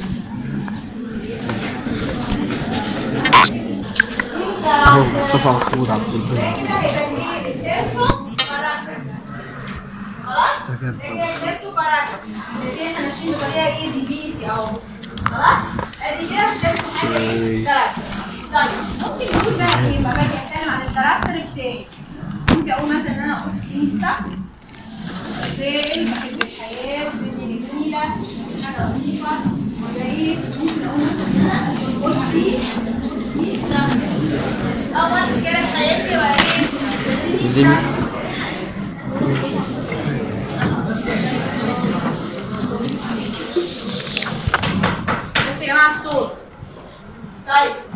اهو مصطفى محمود عبد الباقي. كده هيبقى ايه؟ الترسو باراكا. خلاص؟ ده جد. هي الترسو باراكا. اللي احنا ماشيين بطريقه ايه دي بيسي اهو. خلاص؟ ادي كده الترسو حاجه ايه؟ كاركتر. طيب ممكن نقول بقى ايه؟ بقى باجي اتكلم عن الكاركتر التاني. ممكن اقول مثلا ان انا اقول انستا سيل بحب الحياه الدنيا جميله حاجه لطيفه ولا ايه؟ ممكن اقول مثلا ان انا قلت دي ميستا اول كده في حياتي ولا ايه؟ دي ميستا. بس يا جماعه الصوت. طيب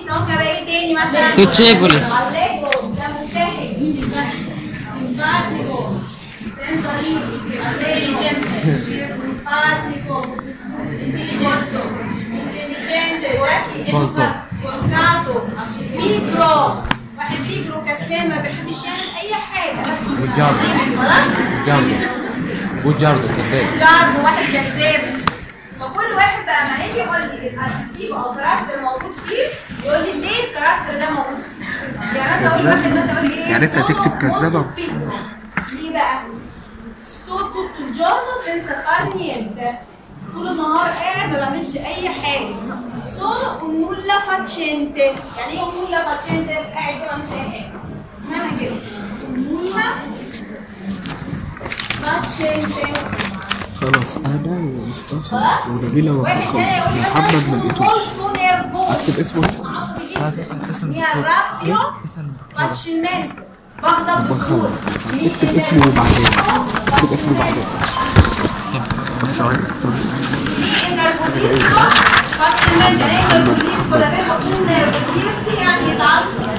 ممكن ابقى ايه تاني مثلا؟ ستوتشيفولي. الليجو ده مفتاحي. سيمباتيكو. سنتراليزي. انتليجنت. سيمباتيكو. انتليجنتو. انتليجنت ذكي. كونتاتو. بيجرو. واحد بيجرو كسلان ما بيحبش يعمل اي حاجه بس. وجاردو. خلاص؟ جاردو. وجاردو كذاب. جاردو واحد كذاب. فكل واحد بقى ما يجي يقول لي الادجكتيف او كاركتر موجود فيه يقول لي ليه الكاركتر ده موجود فيه. يعني مثلا اقول واحد مثلا يقول لي ايه؟ يعني انت هتكتب كذابه. ليه بقى؟ sto tutto il giorno senza fare niente. طول النهار قاعد ما بعملش اي حاجه. sono un nulla facente. يعني ايه un nulla facente؟ قاعد ما بعملش اي حاجه. اسمها كده. nulla facente. خلاص انا ومصطفى ونبيله وفاء خلص. محمد ما لقيتوش. اكتب اسمه. بخلص. بس اكتب اسمه وبعدين. اكتب اسمه بعدين. طب ثواني ثواني. يعني يتعصب.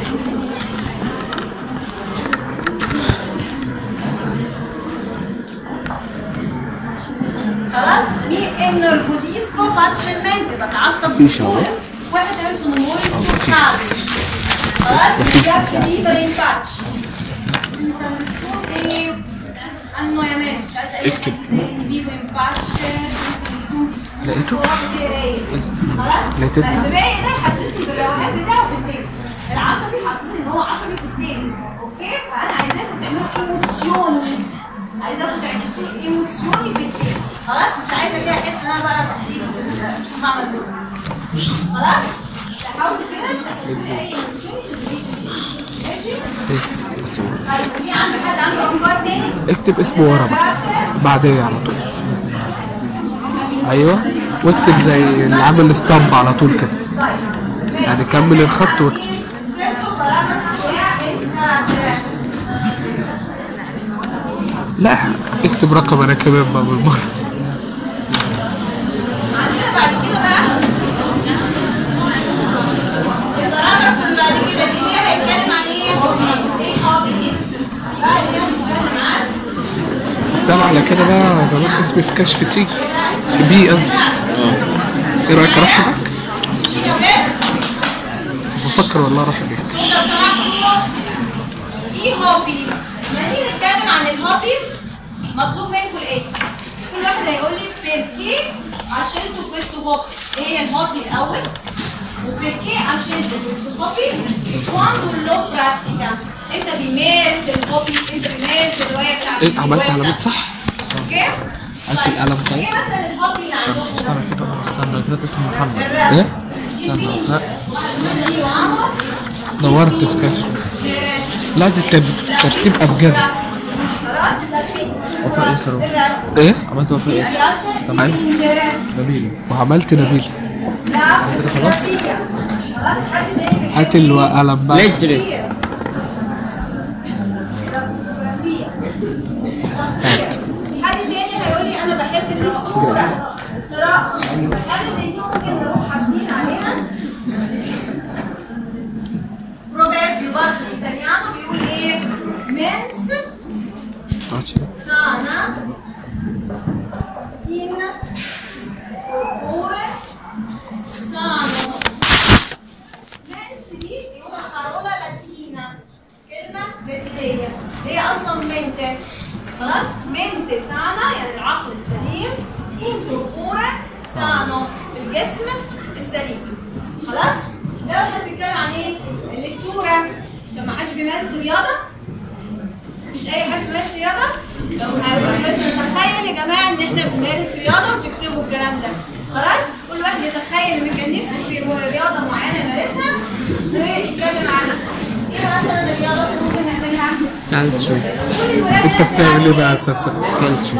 خلاص mi innervosisco facilmente بتعصب بسهوله. واحد اسمه molto caldo. خلاص ما بيعرفش يفرق ينفعش. ايه annoiamento مش عايزه اي حاجه تاني بيجو ينفعش. لقيته؟ خلاص لقيت انت؟ الباقي ده حسسني بالروقان بتاعه في التاني. العصبي حسسني ان هو عصبي في التاني. اوكي فانا عايزاكم تعملوا ايموشيوني. عايزاكم تعملوا ايموشيوني في التاني. خلاص مش عايزه كده احس ان انا بقى تحريك في المعمل ده. خلاص تحاولوا كده تستخدموا اي ايموشيوني في الفيديو. ماشي؟ طيب في عند حد عنده افكار تاني؟ اكتب اسمه ورا بقى بعدين على طول. ايوه واكتب زي اللي عامل اسطمب على طول كده. يعني كمل الخط واكتب. لا اكتب رقم انا كمان بقى بالمره. عندنا بعد كده بقى الباراجراف بعد كده دي فيها هيتكلم عن ايه؟ ايه هوبي؟ بعد كده هنتكلم عن استنى على كده بقى زمان اسمي في كشف سي بي قصدي. ايه رايك اروح هناك؟ بفكر والله اروح هناك. ايه هوبي؟ لما نيجي نتكلم عن الهوبي مطلوب منكم الاتي. كل واحد هيقول لي بيركي عشان questo hobby. ايه هي الهوبي الاول؟ وبيركي عشان questo hobby quando lo pratica. انت بيمارس الهوبي، انت بيمارس الهوايه بتاعتك. ايه عملت علامات صح؟ اوكي؟ عملت القلم طيب؟ ايه مثلا الهوبي اللي عندكم؟ استنى كده اسمه محمد. ايه؟ استنى لا دورت في كشف. لا دي التب- ترتيب ابجدي. وفاء يسر. ايه؟ عملت وفاء يسر. تمام. نبيل. وعملت نبيل. كده خلاص؟ هات القلم بقى. ليتري. هات. حد تاني هيقول لي انا بحب القراءة. القراءة. حاجة زي دي ممكن نروح حاطين عليها. روبرتو برضه الايطاليانو بيقول ايه؟ منس sana in corpore sano. منس دي بيقولها parola latina. كلمة لاتينية. هي أصلا mente. خلاص؟ mente sana يعني العقل السليم. in corpore sano الجسم السليم. خلاص؟ ده احنا بنتكلم عن ايه؟ الليكتورة. طب ما حدش بيمارس رياضة؟ مش أي حد بيمارس رياضة؟ لو نتخيل يا جماعة إن احنا بنمارس رياضة وتكتبوا الكلام ده. خلاص؟ كل واحد يتخيل إن كان نفسه في رياضة معينة يمارسها ويتكلم عنها. إيه مثلا الرياضة اللي ممكن نعملها؟ كالتشو. انت بتعمل ايه بقى اساسا؟ كالتشو.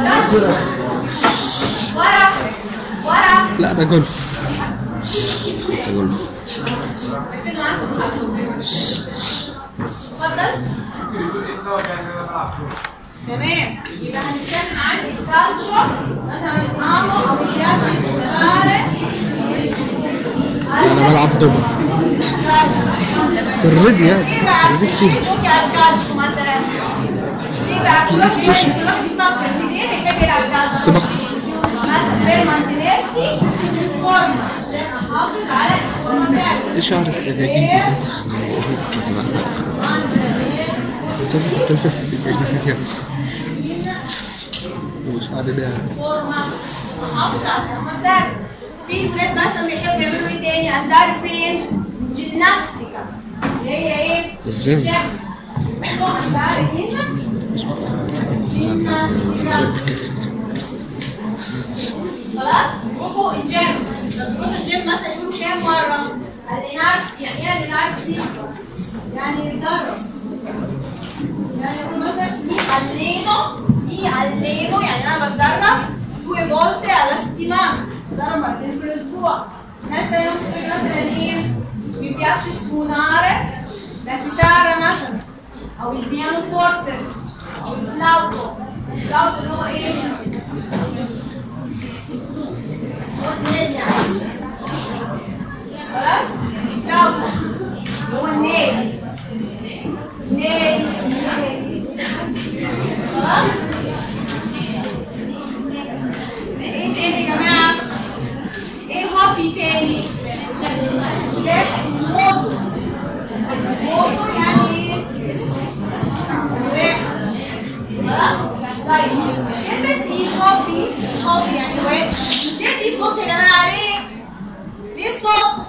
ورا ورا. لا انا جولف. جولف. ركزوا معايا في المحاضرة. اتفضل. تمام. يبقى هنتكلم عن الكالتشر مثلا amo او mi piace giocare. انا بلعب دومنة. اوريدي يعني ليه بقى؟ اوريدي ليه فيه جوكي على الكالتشو مثلا؟ ليه بقى؟ كل واحد كل واحد يفكر في ليه بيحب يلعب كالتشو؟ بس بخسر مثلا زي مانتينيسي الفورمة عشان احافظ على الفورمة بتاعتي. ايه شعر السجاجين شوف تلفس السجاجين وشعر ده فورمة احافظ على الفورمة بتاعتي. في ولاد مثلا بيحبوا يعملوا ايه تاني؟ اندار فين؟ جيمناستيكا اللي هي ايه؟ الجيم. روح اندار هنا جيمناستيكا. خلاص؟ روحوا الجيم. تروحوا الجيم مثلا يقولوا كام مرة؟ الانارسي. يعني ايه الانارسي؟ يعني يتدرب. يعني يقول مثلا مي alleno مي alleno يعني انا بتدرب due volte alla settimana. بتدرب مرتين في الاسبوع. مثلا يوم مثلا ايه؟ mi piace suonare la chitarra مثلا او البيانو فورte او الفلاوتو. الفلاوتو اللي هو ايه؟ خلاص؟ الفلاوتو اللي هو النيل. نيل خلاص؟ ايه تاني يا جماعة؟ ايه هوبي تاني؟ موتو. موتو يعني ايه؟ خلاص؟ طيب كلمة ايه هوبي؟ هوبي يعني وين؟ ليه في صوت يا جماعة؟ ليه؟ ليه صوت؟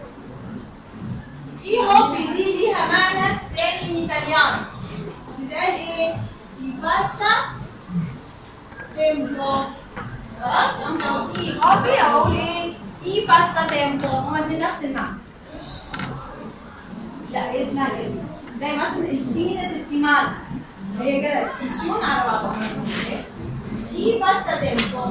ايه هوبي دي ليها معنى تاني ان ايطاليانو. بتقال ايه؟ باسا تيمبو. خلاص؟ انا اقول ايه هوبي او اقول ايه؟ ايه باسا تيمبو. هما دي نفس المعنى. لا اسمها ايه؟ زي مثلا الفين ستيمال. هي كده اسبريسيون على بعضها. ايه باسا تيمبو.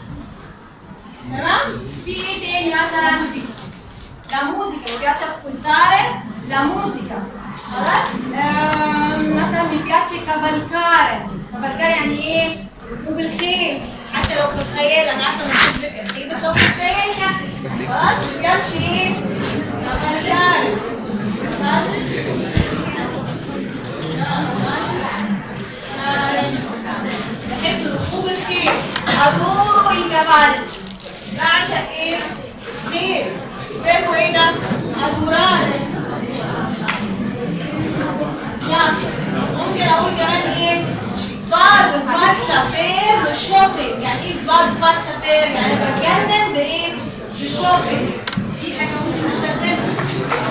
تمام؟ في ايه تاني مثلا؟ la musica, mi piace ascoltare la musica. خلاص؟ مثلا mi piace cavalcare. cavalcare يعني ايه؟ ركوب الخيل. حتى لو في الخيال انا عارفه ان ركوب الخيل بس لو في الخيال يعني. خلاص؟ mi piace ايه؟ cavalcare. بحب ركوب الخيل. adoro i cavalli. بعشق ايه؟ خيل. فيربو ايه ده؟ adorare. ماشي. ممكن اقول كمان ايه؟ vado pazza per lo shopping. يعني ايه vado pazza per؟ يعني بتجنن بايه؟ بالشوبينج. دي حاجة ممكن نستخدمها.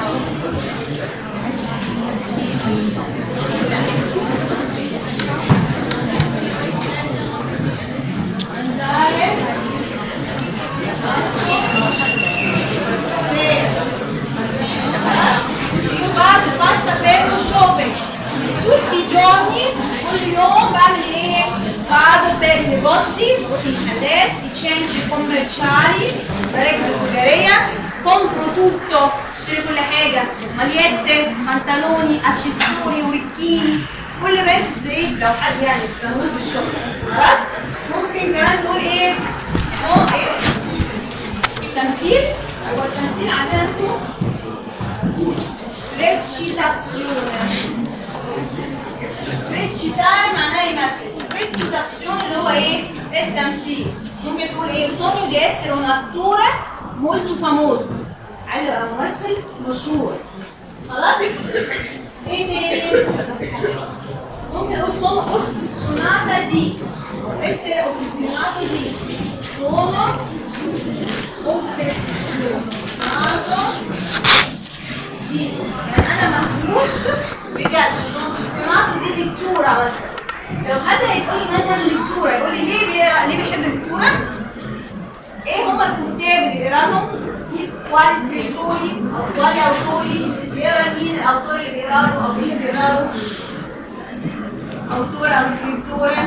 Io vado passa per lo shopping tutti i giorni, كل يوم بعمل ايه؟ vado per i negozi, i محلات, i centri commerciali, مراكز تجارية, compro tutto, اشتري كل حاجة, magliette, pantaloni, accessori, orecchini, كل بنت ايه لو حد يعني بتعمل في الشغل. خلاص؟ ممكن كمان نقول ايه؟ هو ايه؟ التمثيل. هو التمثيل عندنا اسمه recitazione. recitare معناه يمثل. recitazione اللي هو ايه؟ التمثيل. ممكن تقول ايه؟ sogno di essere un attore molto famoso. عايز ابقى ممثل مشهور. خلاص؟ ايه تاني؟ ممكن اقول sono ossessionata di. essere ossessionato di. sono ossessionato di. يعني انا مهووس بجد. sono ossessionato di lettura مثلا. لو حد هيقول لي مثلا ليكتورا يقول لي ليه بيقرا ليه بيحب الليكتورا؟ ايه هما الكتاب اللي بيقراهم؟ quali scrittori او quali autori بيقرا مين الاوتور اللي بيقرا له او مين اللي بيقرا له؟ autore او scrittore.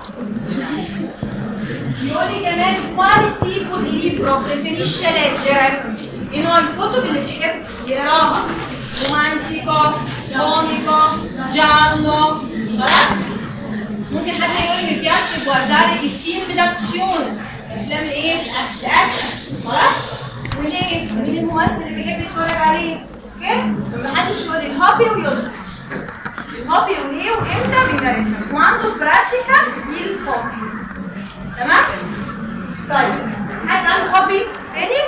يقول لي كمان quale tipo di libro preferisce leggere؟ ايه نوع الكتب اللي بيحب يقراها؟ رومانتيكو، كوميكو، giallo. خلاص؟ ممكن حد يقول لي mi piace guardare i film d'azione. افلام الايه؟ الاكشن. خلاص؟ وليه؟ مين الممثل اللي بيحب يتفرج عليه؟ اوكي؟ محدش يقول لي الهوبي ويسكت. الهوبي وليه وامتى بيمارسها؟ وعنده براتيكا للهوبي. تمام؟ طيب حد عنده هوبي تاني؟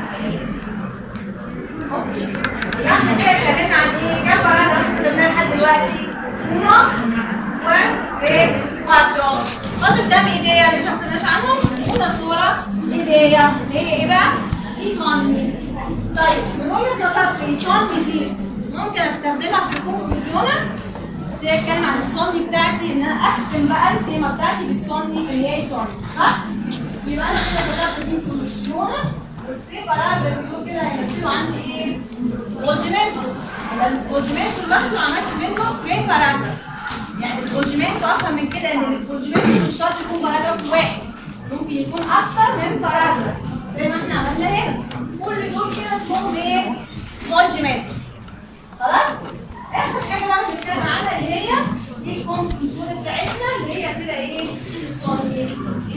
احنا كده اتكلمنا عن ايه؟ كام باراجراف كتبناه لحد دلوقتي؟ uno tre quattro. فاضل ده بايديا لسه ما قلناش عنهم. una صورة ايديا هي ايه بقى؟ ايسوني. طيب من وجهة نظرك ايسوني دي ممكن استخدمها في الكونكلوجن؟ بتتكلم عن الصوني بتاعتي ان انا اختم بقى التيمة بتاعتي بالصوني اللي هي صوني صح؟ يبقى انا كده كتبت دي كونكلوجن وفي باراجراف بيقول كده هيمثلوا عندي ايه؟ سبولجمنتو. السبولجمنتو لوحده عملت منه فريم باراجراف. يعني السبولجمنتو افهم من كده ان السبولجمنتو مش شرط يكون باراجراف واحد، ممكن يكون اكتر من باراجراف زي ما احنا عملنا هنا. كل دول كده اسمهم ايه؟ سبولجمنتو. خلاص؟ اخر حاجه بقى بنتكلم عنها اللي هي دي الكونكلوجن بتاعتنا اللي هي كده ايه؟ الصوني.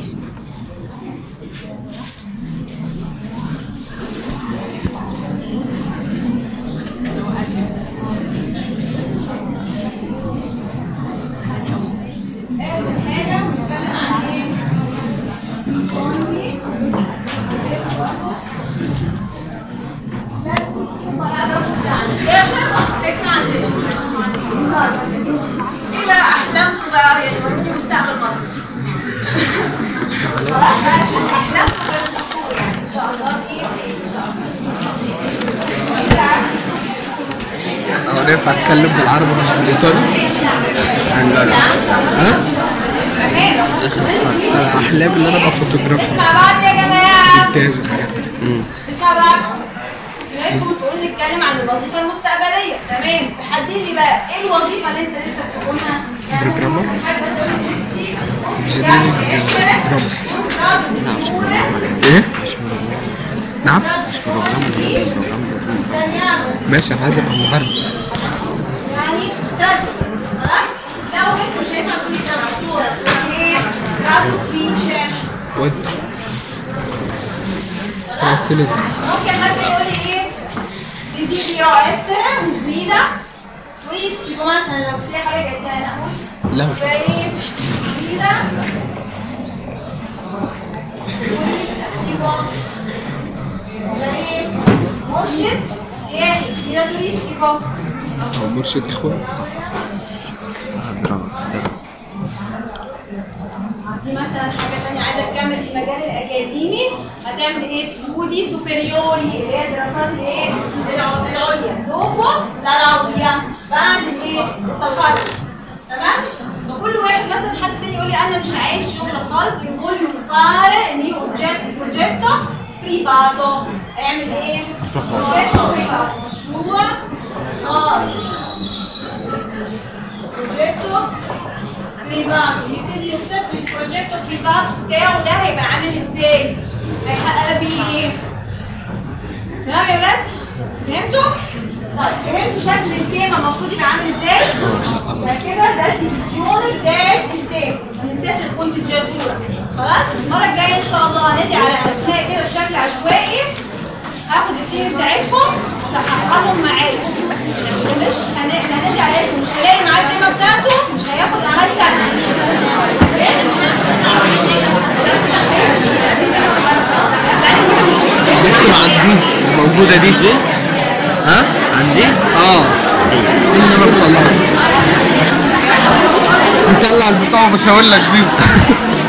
ايه بقى احلامكم بقى يعني وروني مستقبل مصر. خلاص احلامكم بالمشروع يعني ان شاء الله ايه ان شاء الله. هو ينفع اتكلم بالعربي مش بالايطالي؟ لا لا. ها؟ احلام ان انا ابقى فوتوغرافر. اسمع بعض يا جماعه. مونتاج. اسمع بعض. دلوقتي بتقول نتكلم عن الوظيفه المستقبليه. تمام. تحدد لي بقى ايه الوظيفه اللي انت نفسك تكونها؟ بروجرامر. ايه؟ نعم؟ مش بروجرام ده بروجرام ده ماشي انا عايز ابقى مبرمج. يعني ده خلاص؟ لو انتوا شايفين تقولي ده دكتوره ايه؟ راديو في شاشه. وانت؟ تمثلت. ممكن حد يقول لي ايه؟ desidero essere un guida turistico مثلا لو سياحه رجعت تاني اقول لا مش فايه؟ guida turistico زي مرشد سياحي guida turistico او مرشد اخوان. دي مثلا حاجه ثانيه عايزه تكمل في المجال الاكاديمي هتعمل ايه؟ ستودي سوبريوري اللي هي دراسات ايه؟ الع- العليا. دوبو لا لاوديا بعد ايه؟ التخرج. تمام؟ فكل واحد مثلا حد تاني يقول لي انا مش عايز شغل خالص بيقول له fare il mio progetto privato. هيعمل ايه؟ progetto privato مشروع خاص. progetto privato يبتدي يوصف لي البروجيكت بريفات بتاعه ده هيبقى عامل ازاي؟ هيحقق بيه ايه؟ تمام يا ولاد؟ فهمتوا؟ طيب فهمتوا شكل التيمة المفروض يبقى عامل ازاي؟ يبقى كده ده التلفزيون بتاع التيمة، ما ننساش الكونتيجاتورة. خلاص؟ المرة الجاية ان شاء الله هندي على اسماء كده بشكل عشوائي. هاخد التيم بتاعتهم وهحققهم معايا. ومش هندي عليكم مش هلاقي معاه التيمة بتاعته مش هياخد اعمال سنة. نكتب عندي الموجودة دي. ها؟ عندي؟ اه. ان انا الله. نطلع البطاقة مش هقول لك بيه.